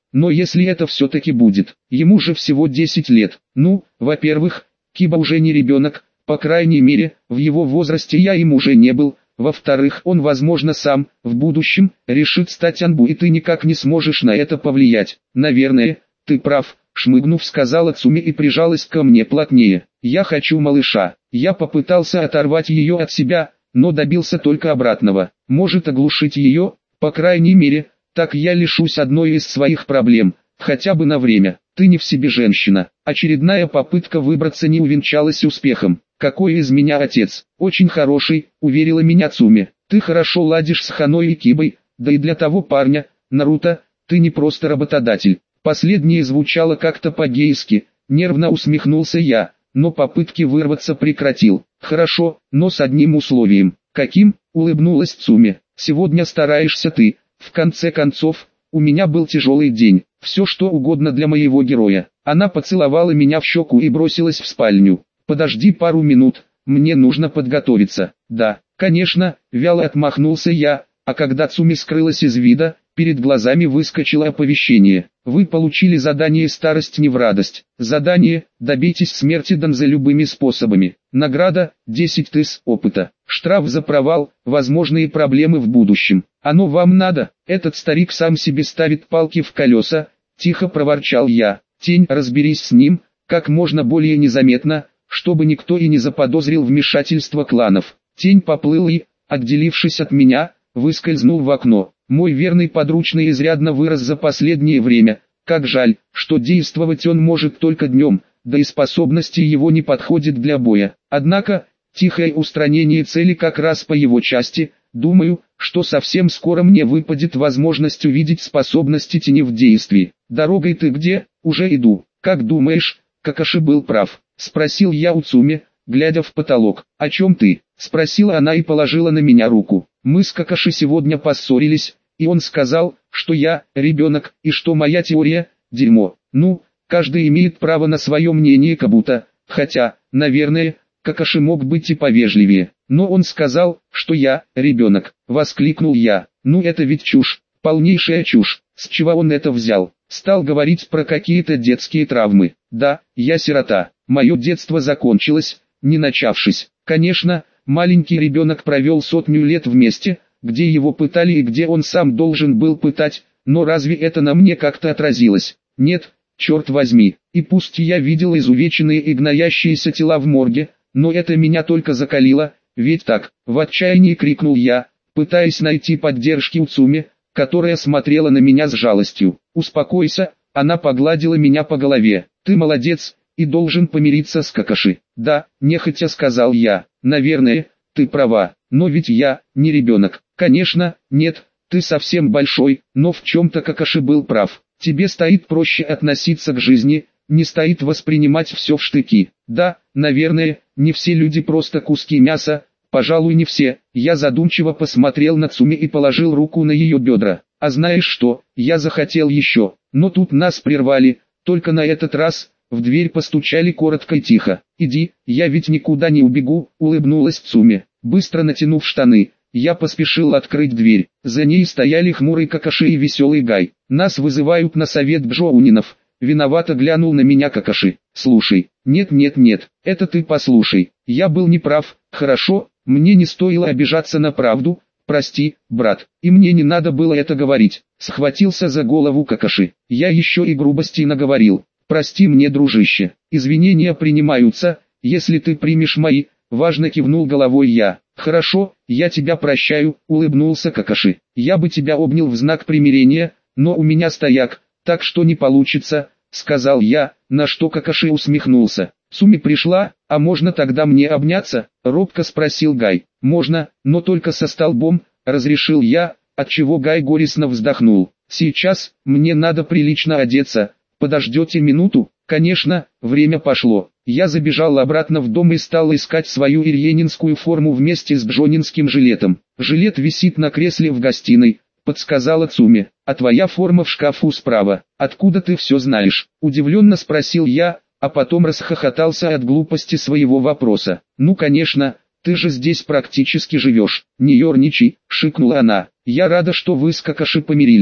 но если это все-таки будет, ему же всего десять лет. Ну, во-первых, Киба уже не ребенок, по крайней мере, в его возрасте я им уже не был. Во-вторых, он возможно сам, в будущем, решит стать Анбу, и ты никак не сможешь на это повлиять. Наверное, ты прав, шмыгнув, сказала Цуми и прижалась ко мне плотнее. Я хочу малыша. Я попытался оторвать ее от себя, но добился только обратного. Может оглушить ее, по крайней мере, так я лишусь одной из своих проблем, хотя бы на время. Ты не в себе женщина. Очередная попытка выбраться не увенчалась успехом. Какой из меня отец? Очень хороший, уверила меня Цуми. Ты хорошо ладишь с Ханой и Кибой, да и для того парня, Наруто, ты не просто работодатель. Последнее звучало как-то по-гейски, нервно усмехнулся я, но попытки вырваться прекратил. Хорошо, но с одним условием. Каким? Улыбнулась Цуми. Сегодня стараешься ты. В конце концов, у меня был тяжелый день. Все что угодно для моего героя. Она поцеловала меня в щеку и бросилась в спальню. Подожди пару минут, мне нужно подготовиться. Да, конечно, вяло отмахнулся я, а когда Цуми скрылась из вида, перед глазами выскочило оповещение. Вы получили задание «Старость не в радость». Задание «Добейтесь смерти Данзе любыми способами». Награда десять тысяч опыта. Штраф за провал, возможные проблемы в будущем. Оно вам надо? Этот старик сам себе ставит палки в колеса, тихо проворчал я. Тень, разберись с ним, как можно более незаметно, чтобы никто и не заподозрил вмешательство кланов. Тень поплыл и, отделившись от меня, выскользнул в окно. Мой верный подручный изрядно вырос за последнее время. Как жаль, что действовать он может только днем, да и способности его не подходят для боя. Однако, тихое устранение цели как раз по его части. Думаю, что совсем скоро мне выпадет возможность увидеть способности тени в действии. Дорогой ты где? Уже иду. Как думаешь, Какаши был прав? Спросил я у Цуми, глядя в потолок. О чем ты? Спросила она и положила на меня руку. Мы с Какаши сегодня поссорились, и он сказал, что я ребенок, и что моя теория – дерьмо. Ну, каждый имеет право на свое мнение Кабуто, хотя, наверное, Какаши мог быть и повежливее. Но он сказал, что я ребенок. Воскликнул я. Ну это ведь чушь, полнейшая чушь. С чего он это взял? Стал говорить про какие-то детские травмы. Да, я сирота. Мое детство закончилось, не начавшись. Конечно, маленький ребенок провел сотню лет вместе, где его пытали и где он сам должен был пытать, но разве это на мне как-то отразилось? Нет, черт возьми. И пусть я видел изувеченные и гноящиеся тела в морге, но это меня только закалило, ведь так, в отчаянии крикнул я, пытаясь найти поддержки у Цуми, которая смотрела на меня с жалостью. Успокойся, она погладила меня по голове. Ты молодец, и должен помириться с Какаши. Да, нехотя сказал я. Наверное, ты права, но ведь я не ребенок. Конечно, нет, ты совсем большой, но в чем-то Какаши был прав. Тебе стоит проще относиться к жизни, не стоит воспринимать все в штыки. Да, наверное, не все люди просто куски мяса, пожалуй не все. Я задумчиво посмотрел на Цуми и положил руку на ее бедра. А знаешь что, я захотел еще, но тут нас прервали, только на этот раз в дверь постучали коротко и тихо. «Иди, я ведь никуда не убегу», — улыбнулась Цуми. Быстро натянув штаны, я поспешил открыть дверь. За ней стояли хмурый Какаши и веселый Гай. «Нас вызывают на совет Джоунинов», — виновато глянул на меня Какаши. «Слушай, нет-нет-нет, это ты послушай, я был неправ, хорошо, мне не стоило обижаться на правду, прости, брат, и мне не надо было это говорить», — схватился за голову Какаши. «Я еще и грубостей наговорил. Прости мне, дружище, извинения принимаются, если ты примешь мои», — важно кивнул головой я. «Хорошо, я тебя прощаю», — улыбнулся Какаши. «Я бы тебя обнял в знак примирения, но у меня стояк, так что не получится», — сказал я, на что Какаши усмехнулся. «Цуми пришла, а можно тогда мне обняться?» — робко спросил Гай. «Можно, но только со столбом», — разрешил я, отчего Гай горестно вздохнул. «Сейчас, мне надо прилично одеться. Подождете минуту?» Конечно, время пошло. Я забежал обратно в дом и стал искать свою ирьенинскую форму вместе с джонинским жилетом. «Жилет висит на кресле в гостиной», — подсказала Цуми. «А твоя форма в шкафу справа. Откуда ты все знаешь?» — удивленно спросил я, а потом расхохотался от глупости своего вопроса. «Ну конечно, ты же здесь практически живешь». «Не ерничай», — шикнула она. «Я рада, что вы с Какаши помирились.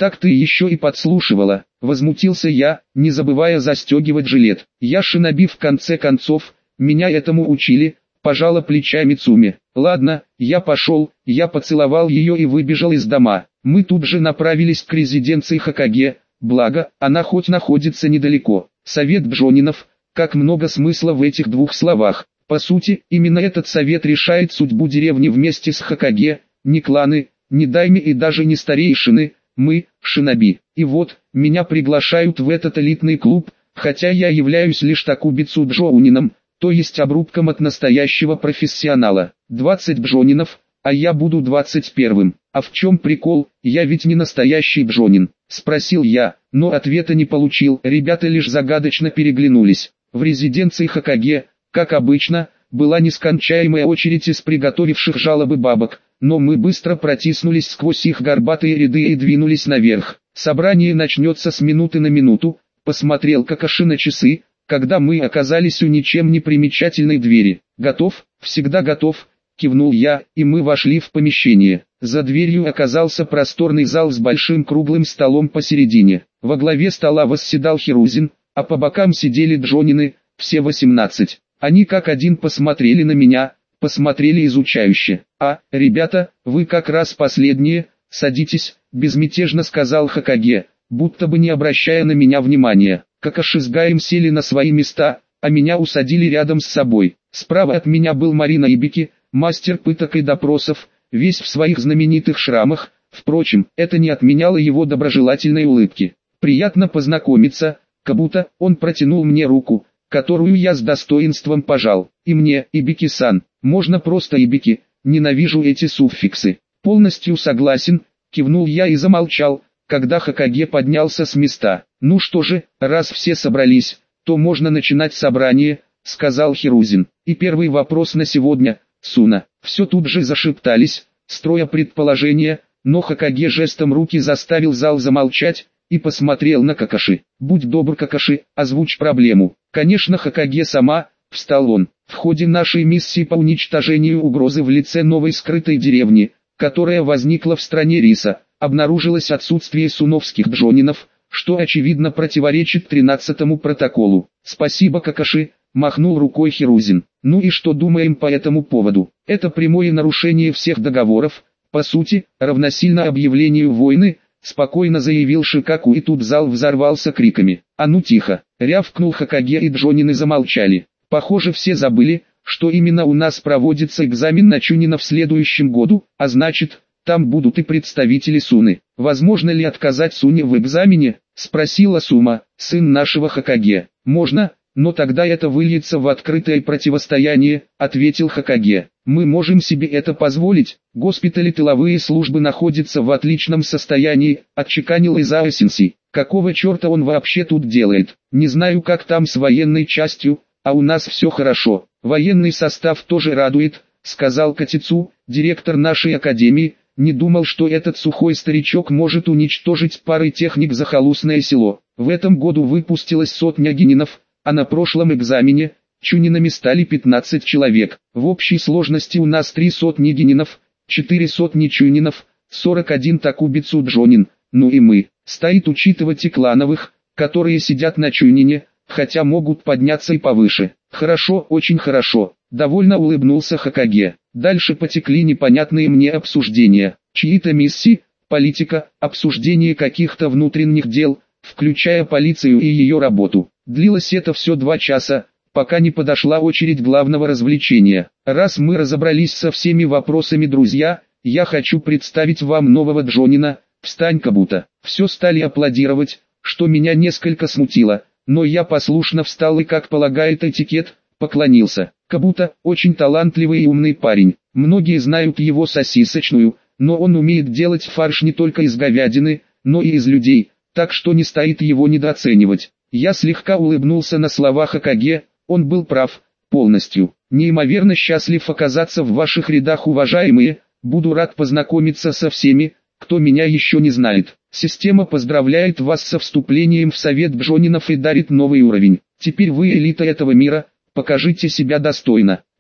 Так ты еще и подслушивала, возмутился я, не забывая застегивать жилет. Я шиноби в конце концов, меня этому учили, пожала плечами Цуми. Ладно, я пошел, я поцеловал ее и выбежал из дома. Мы тут же направились к резиденции Хокаге, благо, она хоть находится недалеко. Совет Джонинов, как много смысла в этих двух словах. По сути, именно этот совет решает судьбу деревни вместе с Хокаге, не кланы, не дайми и даже не старейшины, мы, шиноби. И вот, меня приглашают в этот элитный клуб, хотя я являюсь лишь такубицу джоунином, то есть обрубком от настоящего профессионала. двадцать бджонинов, а я буду двадцать первым. А в чем прикол, я ведь не настоящий бджонин, спросил я, но ответа не получил. Ребята лишь загадочно переглянулись. В резиденции Хокаге, как обычно, была нескончаемая очередь из приготовивших жалобы бабок, но мы быстро протиснулись сквозь их горбатые ряды и двинулись наверх. Собрание начнется с минуты на минуту, посмотрел Какаши на часы, когда мы оказались у ничем не примечательной двери. «Готов? Всегда готов», — кивнул я, и мы вошли в помещение. За дверью оказался просторный зал с большим круглым столом посередине. Во главе стола восседал Хирузин, а по бокам сидели джонины, все восемнадцать. Они как один посмотрели на меня, посмотрели изучающе. «А, ребята, вы как раз последние, садитесь», — безмятежно сказал Хокаге, будто бы не обращая на меня внимания. Какаши с Гаем сели на свои места, а меня усадили рядом с собой. Справа от меня был Марина Ибики, мастер пыток и допросов, весь в своих знаменитых шрамах, впрочем, это не отменяло его доброжелательной улыбки. «Приятно познакомиться», как будто он протянул мне руку, которую я с достоинством пожал. «И мне, Ибики-сан, можно просто Ибики, ненавижу эти суффиксы». «Полностью согласен», кивнул я и замолчал, когда Хокаге поднялся с места. «Ну что же, раз все собрались, то можно начинать собрание», сказал Хирузин. «И первый вопрос на сегодня, Суна». Все тут же зашептались, строя предположения, но Хокаге жестом руки заставил зал замолчать и посмотрел на Какаши. «Будь добр, Какаши, озвучь проблему». «Конечно, Хокаге сама», встал он. «В ходе нашей миссии по уничтожению угрозы в лице новой скрытой деревни, которая возникла в стране риса, обнаружилось отсутствие суновских джонинов, что очевидно противоречит тринадцатому протоколу». «Спасибо, Какаши», махнул рукой Хирузин. «Ну и что думаем по этому поводу? Это прямое нарушение всех договоров, по сути, равносильно объявлению войны», спокойно заявил Шикаку, и тут зал взорвался криками. «А ну тихо!» рявкнул Хокаге, и джонины замолчали. Похоже, все забыли, что именно у нас проводится экзамен на чунина в следующем году, а значит, там будут и представители Суны. «Возможно ли отказать Суне в экзамене?» спросила Сума, сын нашего Хокаге. «Можно, но тогда это выльется в открытое противостояние», ответил Хокаге. «Мы можем себе это позволить, госпитали тыловые службы находятся в отличном состоянии», отчеканил Изао Синси. «Какого черта он вообще тут делает? Не знаю, как там с военной частью, а у нас все хорошо. Военный состав тоже радует», сказал Катицу, директор нашей академии. «Не думал, что этот сухой старичок может уничтожить парой техник захолустное село. В этом году выпустилась сотня генинов, а на прошлом экзамене чунинами стали пятнадцать человек. В общей сложности у нас три сотни генинов, четыре сотни чунинов, сорок один такубицу джонин, ну и мы. Стоит учитывать и клановых, которые сидят на чунине, хотя могут подняться и повыше». «Хорошо, очень хорошо», довольно улыбнулся Хокаге. Дальше потекли непонятные мне обсуждения. Чьи-то миссии, политика, обсуждение каких-то внутренних дел, включая полицию и ее работу. Длилось это все два часа, пока не подошла очередь главного развлечения. «Раз мы разобрались со всеми вопросами, друзья, я хочу представить вам нового джонина, встань, Кабута». Все стали аплодировать, что меня несколько смутило, но я послушно встал и, как полагает этикет, поклонился. Кабута очень талантливый и умный парень. Многие знают его сосисочную, но он умеет делать фарш не только из говядины, но и из людей, так что не стоит его недооценивать. Я слегка улыбнулся на слова Хокаге, он был прав, полностью. «Неимоверно счастлив оказаться в ваших рядах, уважаемые, буду рад познакомиться со всеми, кто меня еще не знает. Система поздравляет вас со вступлением в Совет Джонинов и дарит новый уровень. Теперь вы элита этого мира, покажите себя достойно».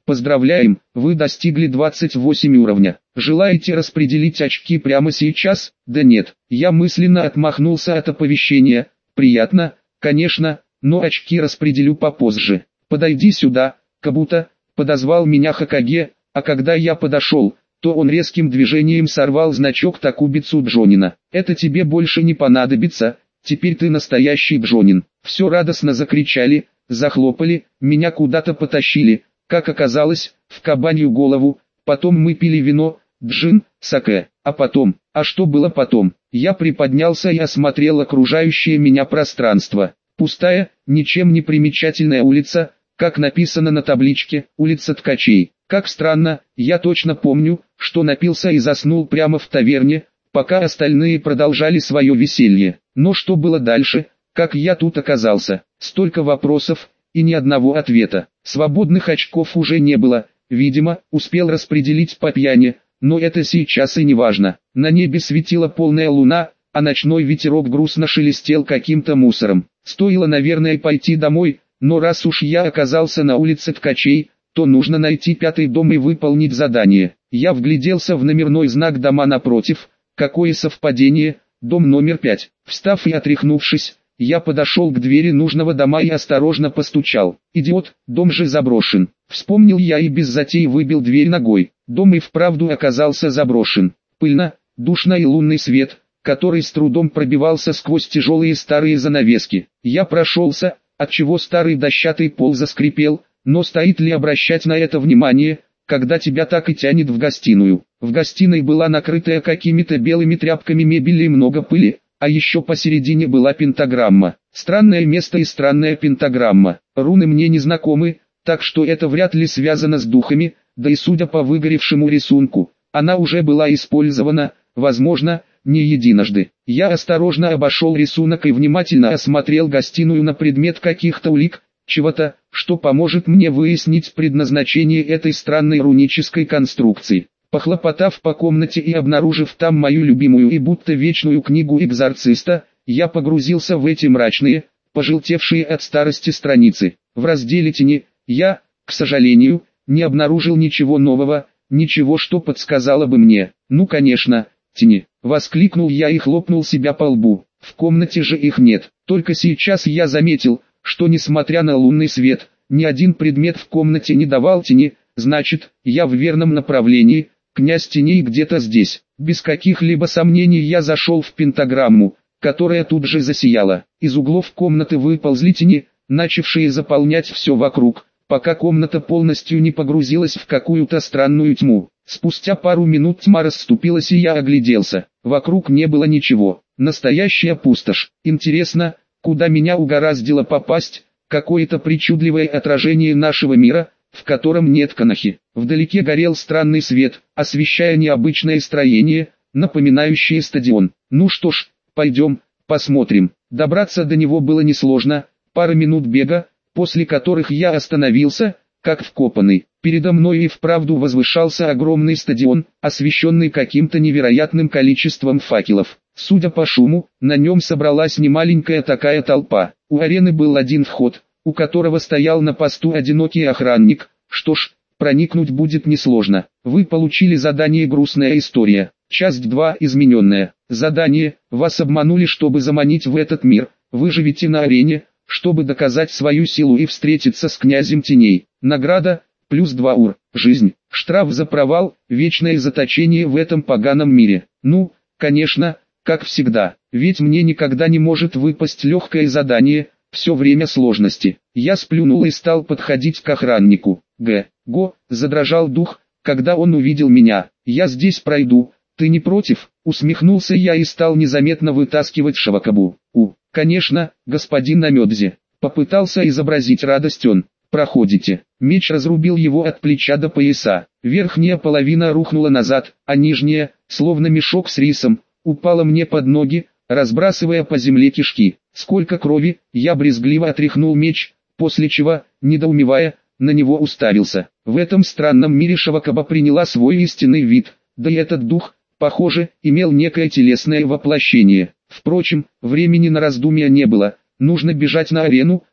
Поздравляем, вы достигли двадцать восемь уровня. Желаете распределить очки прямо сейчас? Да нет, я мысленно отмахнулся от оповещения. Приятно, конечно, но очки распределю попозже. Подойди сюда, Кабуто, подозвал меня Хокаге, а когда я подошел, то он резким движением сорвал значок Такубицу Джонина. Это тебе больше не понадобится, теперь ты настоящий Джонин. Все радостно закричали, захлопали, меня куда-то потащили, как оказалось, в кабанью голову, потом мы пили вино, джин, саке, а потом, а что было потом? Я приподнялся и осмотрел окружающее меня пространство. Пустая, ничем не примечательная улица, как написано на табличке, улица Ткачей. Как странно, я точно помню, что напился и заснул прямо в таверне, пока остальные продолжали свое веселье. Но что было дальше, как я тут оказался? Столько вопросов, и ни одного ответа. Свободных очков уже не было, видимо, успел распределить по пьяни, но это сейчас и не важно. На небе светила полная луна, а ночной ветерок грустно шелестел каким-то мусором. Стоило, наверное, пойти домой, но раз уж я оказался на улице Ткачей, то нужно найти пятый дом и выполнить задание. Я вгляделся в номерной знак дома напротив, какое совпадение, дом номер пять. Встав и отряхнувшись, я подошел к двери нужного дома и осторожно постучал. Идиот, дом же заброшен. Вспомнил я и без затей выбил дверь ногой. Дом и вправду оказался заброшен. Пыльно, душно и лунный свет, который с трудом пробивался сквозь тяжелые старые занавески. Я прошелся, отчего старый дощатый пол заскрипел, но стоит ли обращать на это внимание, когда тебя так и тянет в гостиную? В гостиной была накрытая какими-то белыми тряпками мебель и много пыли, а еще посередине была пентаграмма. Странное место и странная пентаграмма. Руны мне не знакомы, так что это вряд ли связано с духами, да и судя по выгоревшему рисунку, она уже была использована, возможно, не единожды. Я осторожно обошел рисунок и внимательно осмотрел гостиную на предмет каких-то улик, чего-то, что поможет мне выяснить предназначение этой странной рунической конструкции. Похлопотав по комнате и обнаружив там мою любимую и будто вечную книгу экзорциста, я погрузился в эти мрачные, пожелтевшие от старости страницы. В разделе «Тени» я, к сожалению, не обнаружил ничего нового, ничего, что подсказало бы мне. Ну конечно, тени. Воскликнул я и хлопнул себя по лбу. В комнате же их нет. Только сейчас я заметил, что несмотря на лунный свет, ни один предмет в комнате не давал тени, значит, я в верном направлении, князь теней где-то здесь. Без каких-либо сомнений я зашел в пентаграмму, которая тут же засияла. Из углов комнаты выползли тени, начавшие заполнять все вокруг, пока комната полностью не погрузилась в какую-то странную тьму. Спустя пару минут тьма расступилась и я огляделся. Вокруг не было ничего. Настоящая пустошь. Интересно, куда меня угораздило попасть? Какое-то причудливое отражение нашего мира, в котором нет канахи. Вдалеке горел странный свет, освещая необычное строение, напоминающее стадион. Ну что ж, пойдем, посмотрим. Добраться до него было несложно, пара минут бега, после которых я остановился, как вкопанный. Передо мной и вправду возвышался огромный стадион, освещенный каким-то невероятным количеством факелов. Судя по шуму, на нем собралась немаленькая такая толпа. У арены был один вход, у которого стоял на посту одинокий охранник. Что ж, проникнуть будет несложно. Вы получили задание «Грустная история». Часть два измененная. Задание: вас обманули, чтобы заманить в этот мир. Выживите на арене, чтобы доказать свою силу и встретиться с князем теней. Награда: плюс два ур. Жизнь. Штраф за провал: вечное заточение в этом поганом мире. Ну, конечно, как всегда. Ведь мне никогда не может выпасть легкое задание, все время сложности. Я сплюнул и стал подходить к охраннику. Г. Го, задрожал дух, когда он увидел меня. Я здесь пройду, ты не против? Усмехнулся я и стал незаметно вытаскивать Шавакабу. У, конечно, господин Намёдзи. Попытался изобразить радость он. Проходите. Меч разрубил его от плеча до пояса. Верхняя половина рухнула назад, а нижняя, словно мешок с рисом, упала мне под ноги, разбрасывая по земле кишки. Сколько крови! Я брезгливо отряхнул меч, после чего, недоумевая, на него уставился. В этом странном мире Шавакаба приняла свой истинный вид, да и этот дух, похоже, имел некое телесное воплощение. Впрочем, времени на раздумья не было, нужно бежать на арену,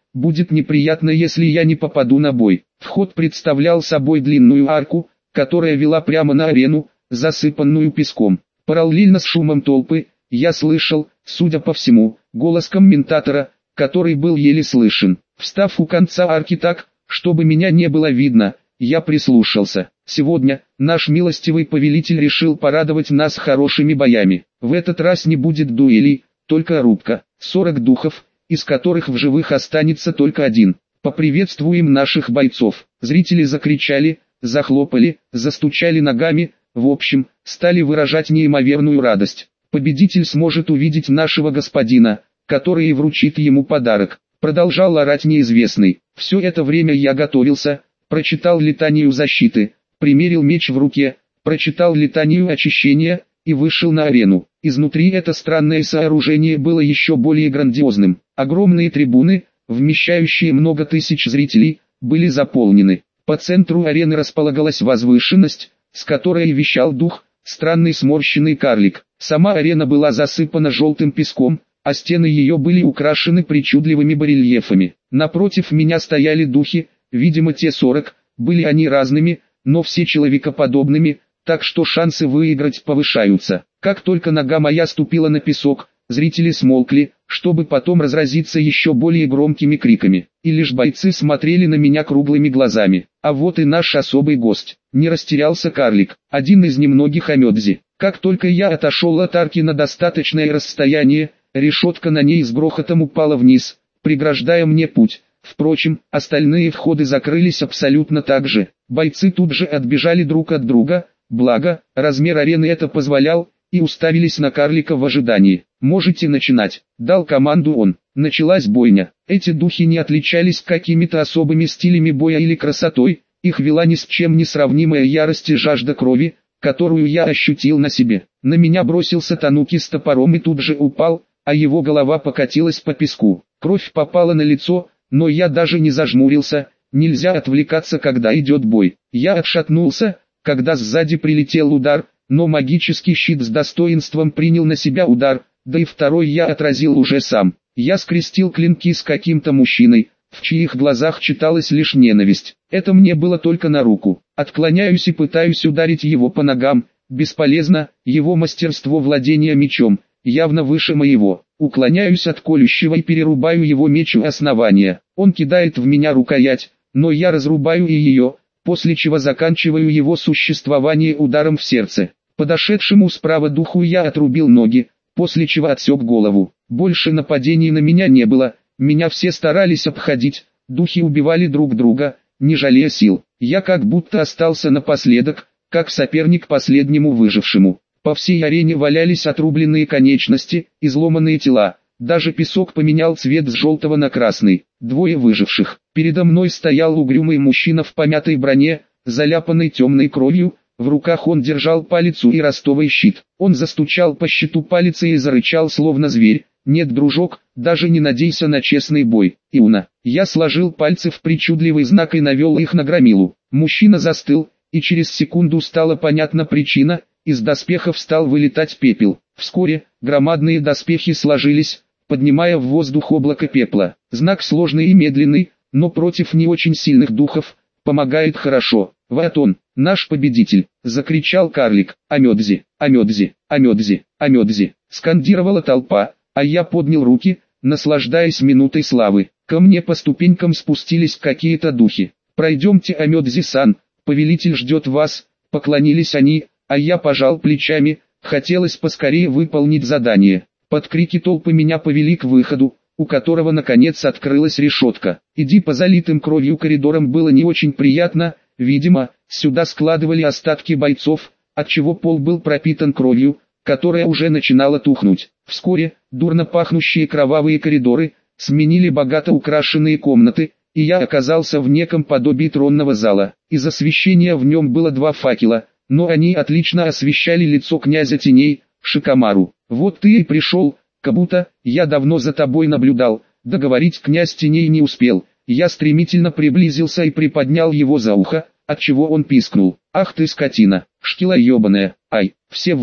будет неприятно, если я не попаду на бой. Вход представлял собой длинную арку, которая вела прямо на арену, засыпанную песком. Параллельно с шумом толпы, я слышал, судя по всему, голос комментатора, который был еле слышен. Встав у конца арки так, чтобы меня не было видно, я прислушался. Сегодня, наш милостивый повелитель решил порадовать нас хорошими боями. В этот раз не будет дуэлей, только рубка. сорок духов, из которых в живых останется только один. Поприветствуем наших бойцов. Зрители закричали, захлопали, застучали ногами, в общем, стали выражать неимоверную радость. Победитель сможет увидеть нашего господина, который и вручит ему подарок. Продолжал орать неизвестный. Все это время я готовился, прочитал литанию защиты, примерил меч в руке, прочитал литанию очищения и вышел на арену. Изнутри это странное сооружение было еще более грандиозным. Огромные трибуны, вмещающие много тысяч зрителей, были заполнены. По центру арены располагалась возвышенность, с которой вещал дух, странный сморщенный карлик. Сама арена была засыпана желтым песком, а стены ее были украшены причудливыми барельефами. Напротив меня стояли духи, видимо те сорок, были они разными, но все человекоподобными, так что шансы выиграть повышаются. Как только нога моя ступила на песок, зрители смолкли, чтобы потом разразиться еще более громкими криками. И лишь бойцы смотрели на меня круглыми глазами. А вот и наш особый гость. Не растерялся карлик, один из немногих Амёдзи. Как только я отошел от арки на достаточное расстояние, решетка на ней с грохотом упала вниз, преграждая мне путь. Впрочем, остальные входы закрылись абсолютно так же. Бойцы тут же отбежали друг от друга, благо, размер арены это позволял, и уставились на карлика в ожидании. «Можете начинать», — дал команду он. Началась бойня. Эти духи не отличались какими-то особыми стилями боя или красотой, их вела ни с чем не сравнимая ярость и жажда крови, которую я ощутил на себе. На меня бросился Тануки с топором и тут же упал, а его голова покатилась по песку. Кровь попала на лицо, но я даже не зажмурился, нельзя отвлекаться, когда идет бой. Я отшатнулся, когда сзади прилетел удар, но магический щит с достоинством принял на себя удар, да и второй я отразил уже сам. Я скрестил клинки с каким-то мужчиной, в чьих глазах читалась лишь ненависть. Это мне было только на руку. Отклоняюсь и пытаюсь ударить его по ногам, бесполезно, его мастерство владения мечом явно выше моего. Уклоняюсь от колющего и перерубаю его меч у основания. Он кидает в меня рукоять, но я разрубаю и ее, после чего заканчиваю его существование ударом в сердце. Подошедшему справа духу я отрубил ноги, после чего отсек голову. Больше нападений на меня не было, меня все старались обходить, духи убивали друг друга, не жалея сил. Я как будто остался напоследок, как соперник последнему выжившему. По всей арене валялись отрубленные конечности, изломанные тела. Даже песок поменял цвет с желтого на красный. Двое выживших. Передо мной стоял угрюмый мужчина в помятой броне, заляпанной темной кровью. В руках он держал палицу и ростовый щит. Он застучал по щиту палицей и зарычал словно зверь. «Нет, дружок, даже не надейся на честный бой, Иуна». Я сложил пальцы в причудливый знак и навел их на громилу. Мужчина застыл, и через секунду стала понятна причина. Из доспехов стал вылетать пепел. Вскоре, громадные доспехи сложились, поднимая в воздух облако пепла. Знак сложный и медленный, но против не очень сильных духов, помогает хорошо. «Вот он, наш победитель!» — закричал карлик. «Амёдзи, Амёдзи, Амёдзи, Амёдзи!» — скандировала толпа, а я поднял руки, наслаждаясь минутой славы. Ко мне по ступенькам спустились какие-то духи. «Пройдемте, Амёдзи-сан, повелитель ждет вас», — поклонились они, а я пожал плечами, хотелось поскорее выполнить задание. Под крики толпы меня повели к выходу, у которого наконец открылась решетка. Идти по залитым кровью коридорам было не очень приятно, видимо, сюда складывали остатки бойцов, отчего пол был пропитан кровью, которая уже начинала тухнуть. Вскоре, дурно пахнущие кровавые коридоры, сменили богато украшенные комнаты, и я оказался в неком подобии тронного зала. Из освещения в нем было два факела, но они отлично освещали лицо князя теней, Шикамару. «Вот ты и пришел, Кабута, я давно за тобой наблюдал», — договорить князь теней не успел. Я стремительно приблизился и приподнял его за ухо, отчего он пискнул. «Ах ты скотина, шкила ебаная, ай, все вон!»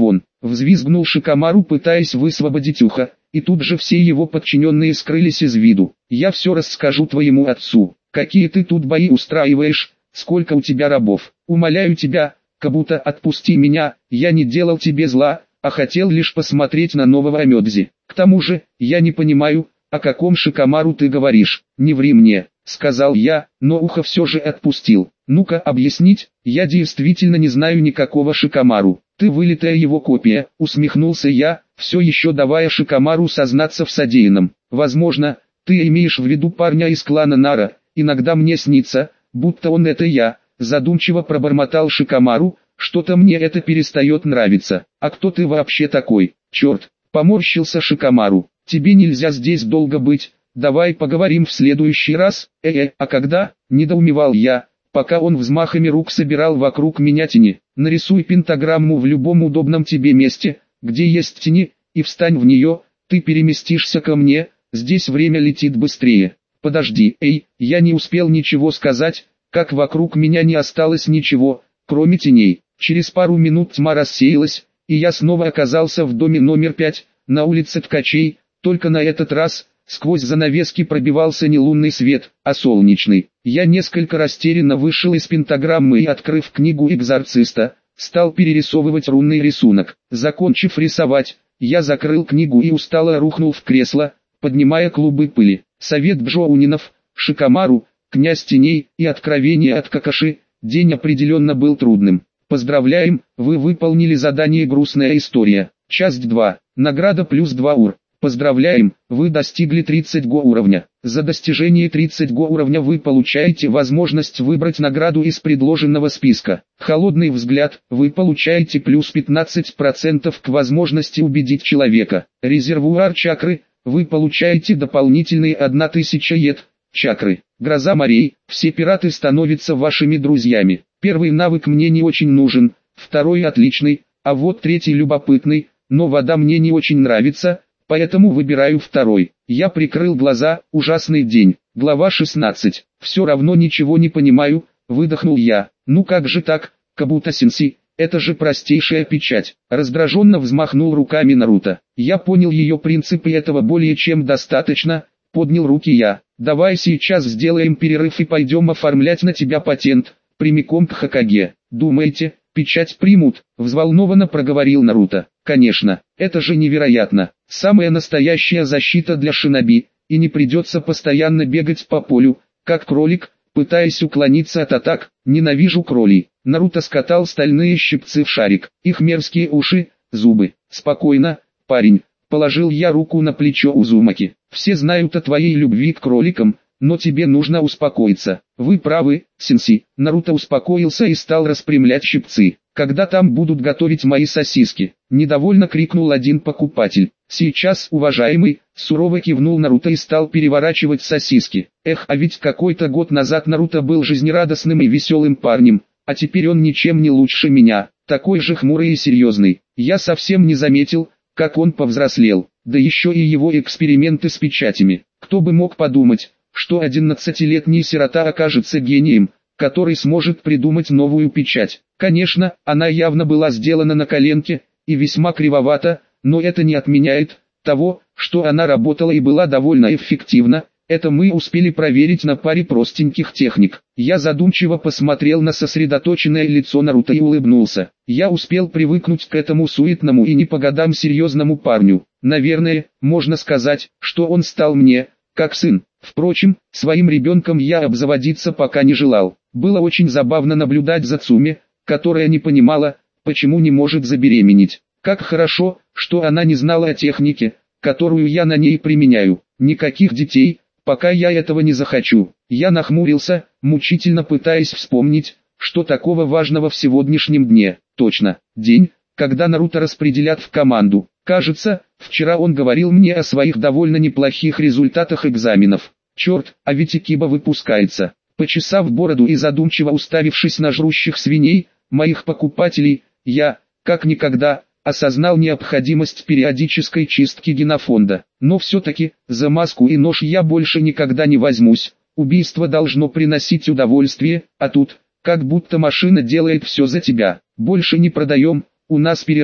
Взвизгнул Шикомару, пытаясь высвободить ухо, и тут же все его подчиненные скрылись из виду. «Я все расскажу твоему отцу. Какие ты тут бои устраиваешь, сколько у тебя рабов. Умоляю тебя, Кабуто, отпусти меня, я не делал тебе зла, а хотел лишь посмотреть на нового Амёдзи. К тому же, я не понимаю, о каком Шикомару ты говоришь. Не ври мне», — сказал я, но ухо все же отпустил. «Ну-ка объяснить, я действительно не знаю никакого Шикомару. Ты вылитая его копия», — усмехнулся я, все еще давая Шикомару сознаться в содеянном. «Возможно, ты имеешь в виду парня из клана Нара, иногда мне снится, будто он это я», — задумчиво пробормотал Шикомару, «что-то мне это перестает нравиться. А кто ты вообще такой?» «Черт», — поморщился Шикомару, «тебе нельзя здесь долго быть, давай поговорим в следующий раз». «Э-э, а когда?» — недоумевал я, пока он взмахами рук собирал вокруг меня тени. «Нарисуй пентаграмму в любом удобном тебе месте, где есть тени, и встань в нее, ты переместишься ко мне, здесь время летит быстрее». «Подожди, эй», я не успел ничего сказать, как вокруг меня не осталось ничего, кроме теней. Через пару минут тьма рассеялась, и я снова оказался в доме номер пять, на улице Ткачей, только на этот раз сквозь занавески пробивался не лунный свет, а солнечный. Я несколько растерянно вышел из пентаграммы и, открыв книгу экзорциста, стал перерисовывать рунный рисунок. Закончив рисовать, я закрыл книгу и устало рухнул в кресло, поднимая клубы пыли. Совет Джоунинов, Шикомару, князь теней и откровение от Какаши. День определенно был трудным. Поздравляем, вы выполнили задание «Грустная история». Часть два. Награда плюс два ур. Поздравляем, вы достигли тридцать го уровня. За достижение тридцать го уровня вы получаете возможность выбрать награду из предложенного списка. Холодный взгляд, вы получаете плюс пятнадцать процентов к возможности убедить человека. Резервуар чакры, вы получаете дополнительные тысяча ед чакры. Гроза морей, все пираты становятся вашими друзьями. Первый навык мне не очень нужен, второй отличный, а вот третий любопытный, но вода мне не очень нравится, поэтому выбираю второй. Я прикрыл глаза, ужасный день. Глава шестнадцать. Все равно ничего не понимаю, выдохнул я. Ну как же так, Кабуто-сенсей, это же простейшая печать. Раздраженно взмахнул руками Наруто. Я понял ее принципы, этого более чем достаточно, поднял руки я. Давай сейчас сделаем перерыв и пойдем оформлять на тебя патент, прямиком к Хокаге. Думаете, печать примут? Взволнованно проговорил Наруто. Конечно, это же невероятно. Самая настоящая защита для шиноби, и не придется постоянно бегать по полю, как кролик, пытаясь уклониться от атак. Ненавижу кролей. Наруто скатал стальные щипцы в шарик. Их мерзкие уши, зубы. Спокойно, парень. Положил я руку на плечо Узумаки. Все знают о твоей любви к кроликам, но тебе нужно успокоиться. Вы правы, сенсей. Наруто успокоился и стал распрямлять щипцы. Когда там будут готовить мои сосиски? Недовольно крикнул один покупатель. Сейчас, уважаемый, сурово кивнул Наруто и стал переворачивать сосиски. Эх, а ведь какой-то год назад Наруто был жизнерадостным и веселым парнем, а теперь он ничем не лучше меня, такой же хмурый и серьезный. Я совсем не заметил, как он повзрослел, да еще и его эксперименты с печатями. Кто бы мог подумать, что одиннадцатилетний сирота окажется гением, который сможет придумать новую печать. Конечно, она явно была сделана на коленке, и весьма кривовата, но это не отменяет того, что она работала и была довольно эффективна. Это мы успели проверить на паре простеньких техник. Я задумчиво посмотрел на сосредоточенное лицо Наруто и улыбнулся. Я успел привыкнуть к этому суетному и не по годам серьезному парню. Наверное, можно сказать, что он стал мне, как сын. Впрочем, своим ребенком я обзаводиться пока не желал. Было очень забавно наблюдать за Цуми, которая не понимала, почему не может забеременеть. Как хорошо, что она не знала о технике, которую я на ней применяю. Никаких детей, пока я этого не захочу. Я нахмурился, мучительно пытаясь вспомнить, что такого важного в сегодняшнем дне. Точно, день, когда Наруто распределят в команду. Кажется, вчера он говорил мне о своих довольно неплохих результатах экзаменов. Черт, а ведь Икиба выпускается. Почесав бороду и задумчиво уставившись на жрущих свиней, моих покупателей, я, как никогда, осознал необходимость периодической чистки генофонда. Но все-таки, за маску и нож я больше никогда не возьмусь. Убийство должно приносить удовольствие, а тут, как будто машина делает все за тебя. Больше не продаем, у нас перерыв,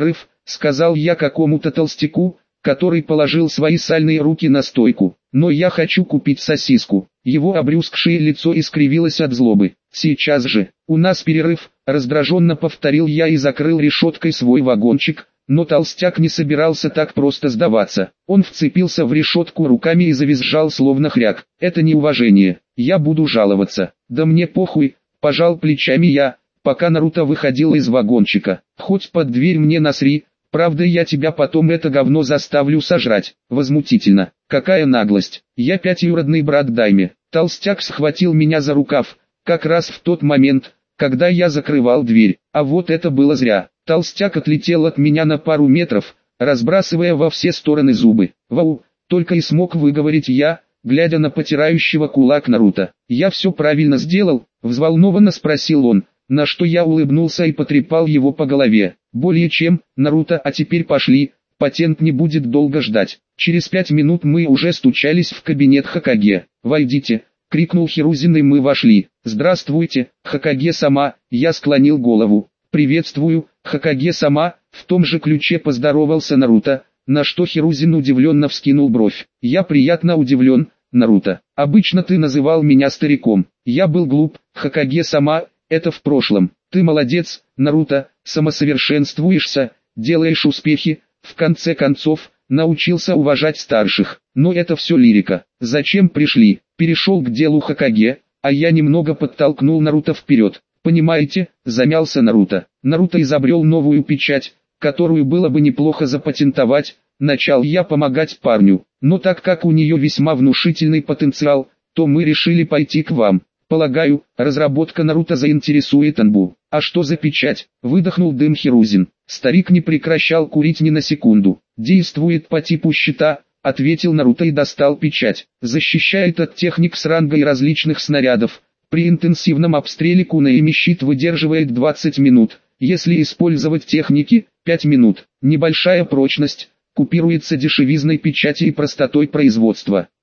сказал я какому-то толстяку, который положил свои сальные руки на стойку. Но я хочу купить сосиску. Его обрюзгшее лицо искривилось от злобы. Сейчас же, у нас перерыв, раздраженно повторил я и закрыл решеткой свой вагончик, но толстяк не собирался так просто сдаваться. Он вцепился в решетку руками и завизжал словно хряк. Это неуважение, я буду жаловаться. Да мне похуй, пожал плечами я, пока Наруто выходил из вагончика. Хоть под дверь мне насри, правда я тебя потом это говно заставлю сожрать. Возмутительно. Какая наглость. Я пятиюродный брат Дайме. Толстяк схватил меня за рукав, как раз в тот момент, когда я закрывал дверь. А вот это было зря. Толстяк отлетел от меня на пару метров, разбрасывая во все стороны зубы. Вау, только и смог выговорить я, глядя на потирающего кулак Наруто. Я все правильно сделал, взволнованно спросил он, на что я улыбнулся и потрепал его по голове. Более чем, Наруто, а теперь пошли, патент не будет долго ждать. Через пять минут мы уже стучались в кабинет Хокаге. «Войдите!» — крикнул Хирузин, и мы вошли. «Здравствуйте, Хокаге-сама!» Я склонил голову. «Приветствую, Хокаге-сама!» В том же ключе поздоровался Наруто, на что Хирузин удивленно вскинул бровь. «Я приятно удивлен, Наруто. Обычно ты называл меня стариком. Я был глуп, Хокаге-сама, это в прошлом. Ты молодец, Наруто, самосовершенствуешься, делаешь успехи, в конце концов, научился уважать старших. Но это все лирика. Зачем пришли?» Перешел к делу Хокаге, а я немного подтолкнул Наруто вперед. «Понимаете», — замялся Наруто. Наруто изобрел новую печать, которую было бы неплохо запатентовать. Начал я помогать парню, но так как у нее весьма внушительный потенциал, то мы решили пойти к вам. Полагаю, разработка Наруто заинтересует Анбу. А что за печать? Выдохнул дым Хирузин. Старик не прекращал курить ни на секунду. Действует по типу щита, ответил Наруто и достал печать. Защищает от техник с ранга и различных снарядов. При интенсивном обстреле Кунаэми щит выдерживает двадцать минут. Если использовать техники, пять минут. Небольшая прочность, купируется дешевизной печати и простотой производства.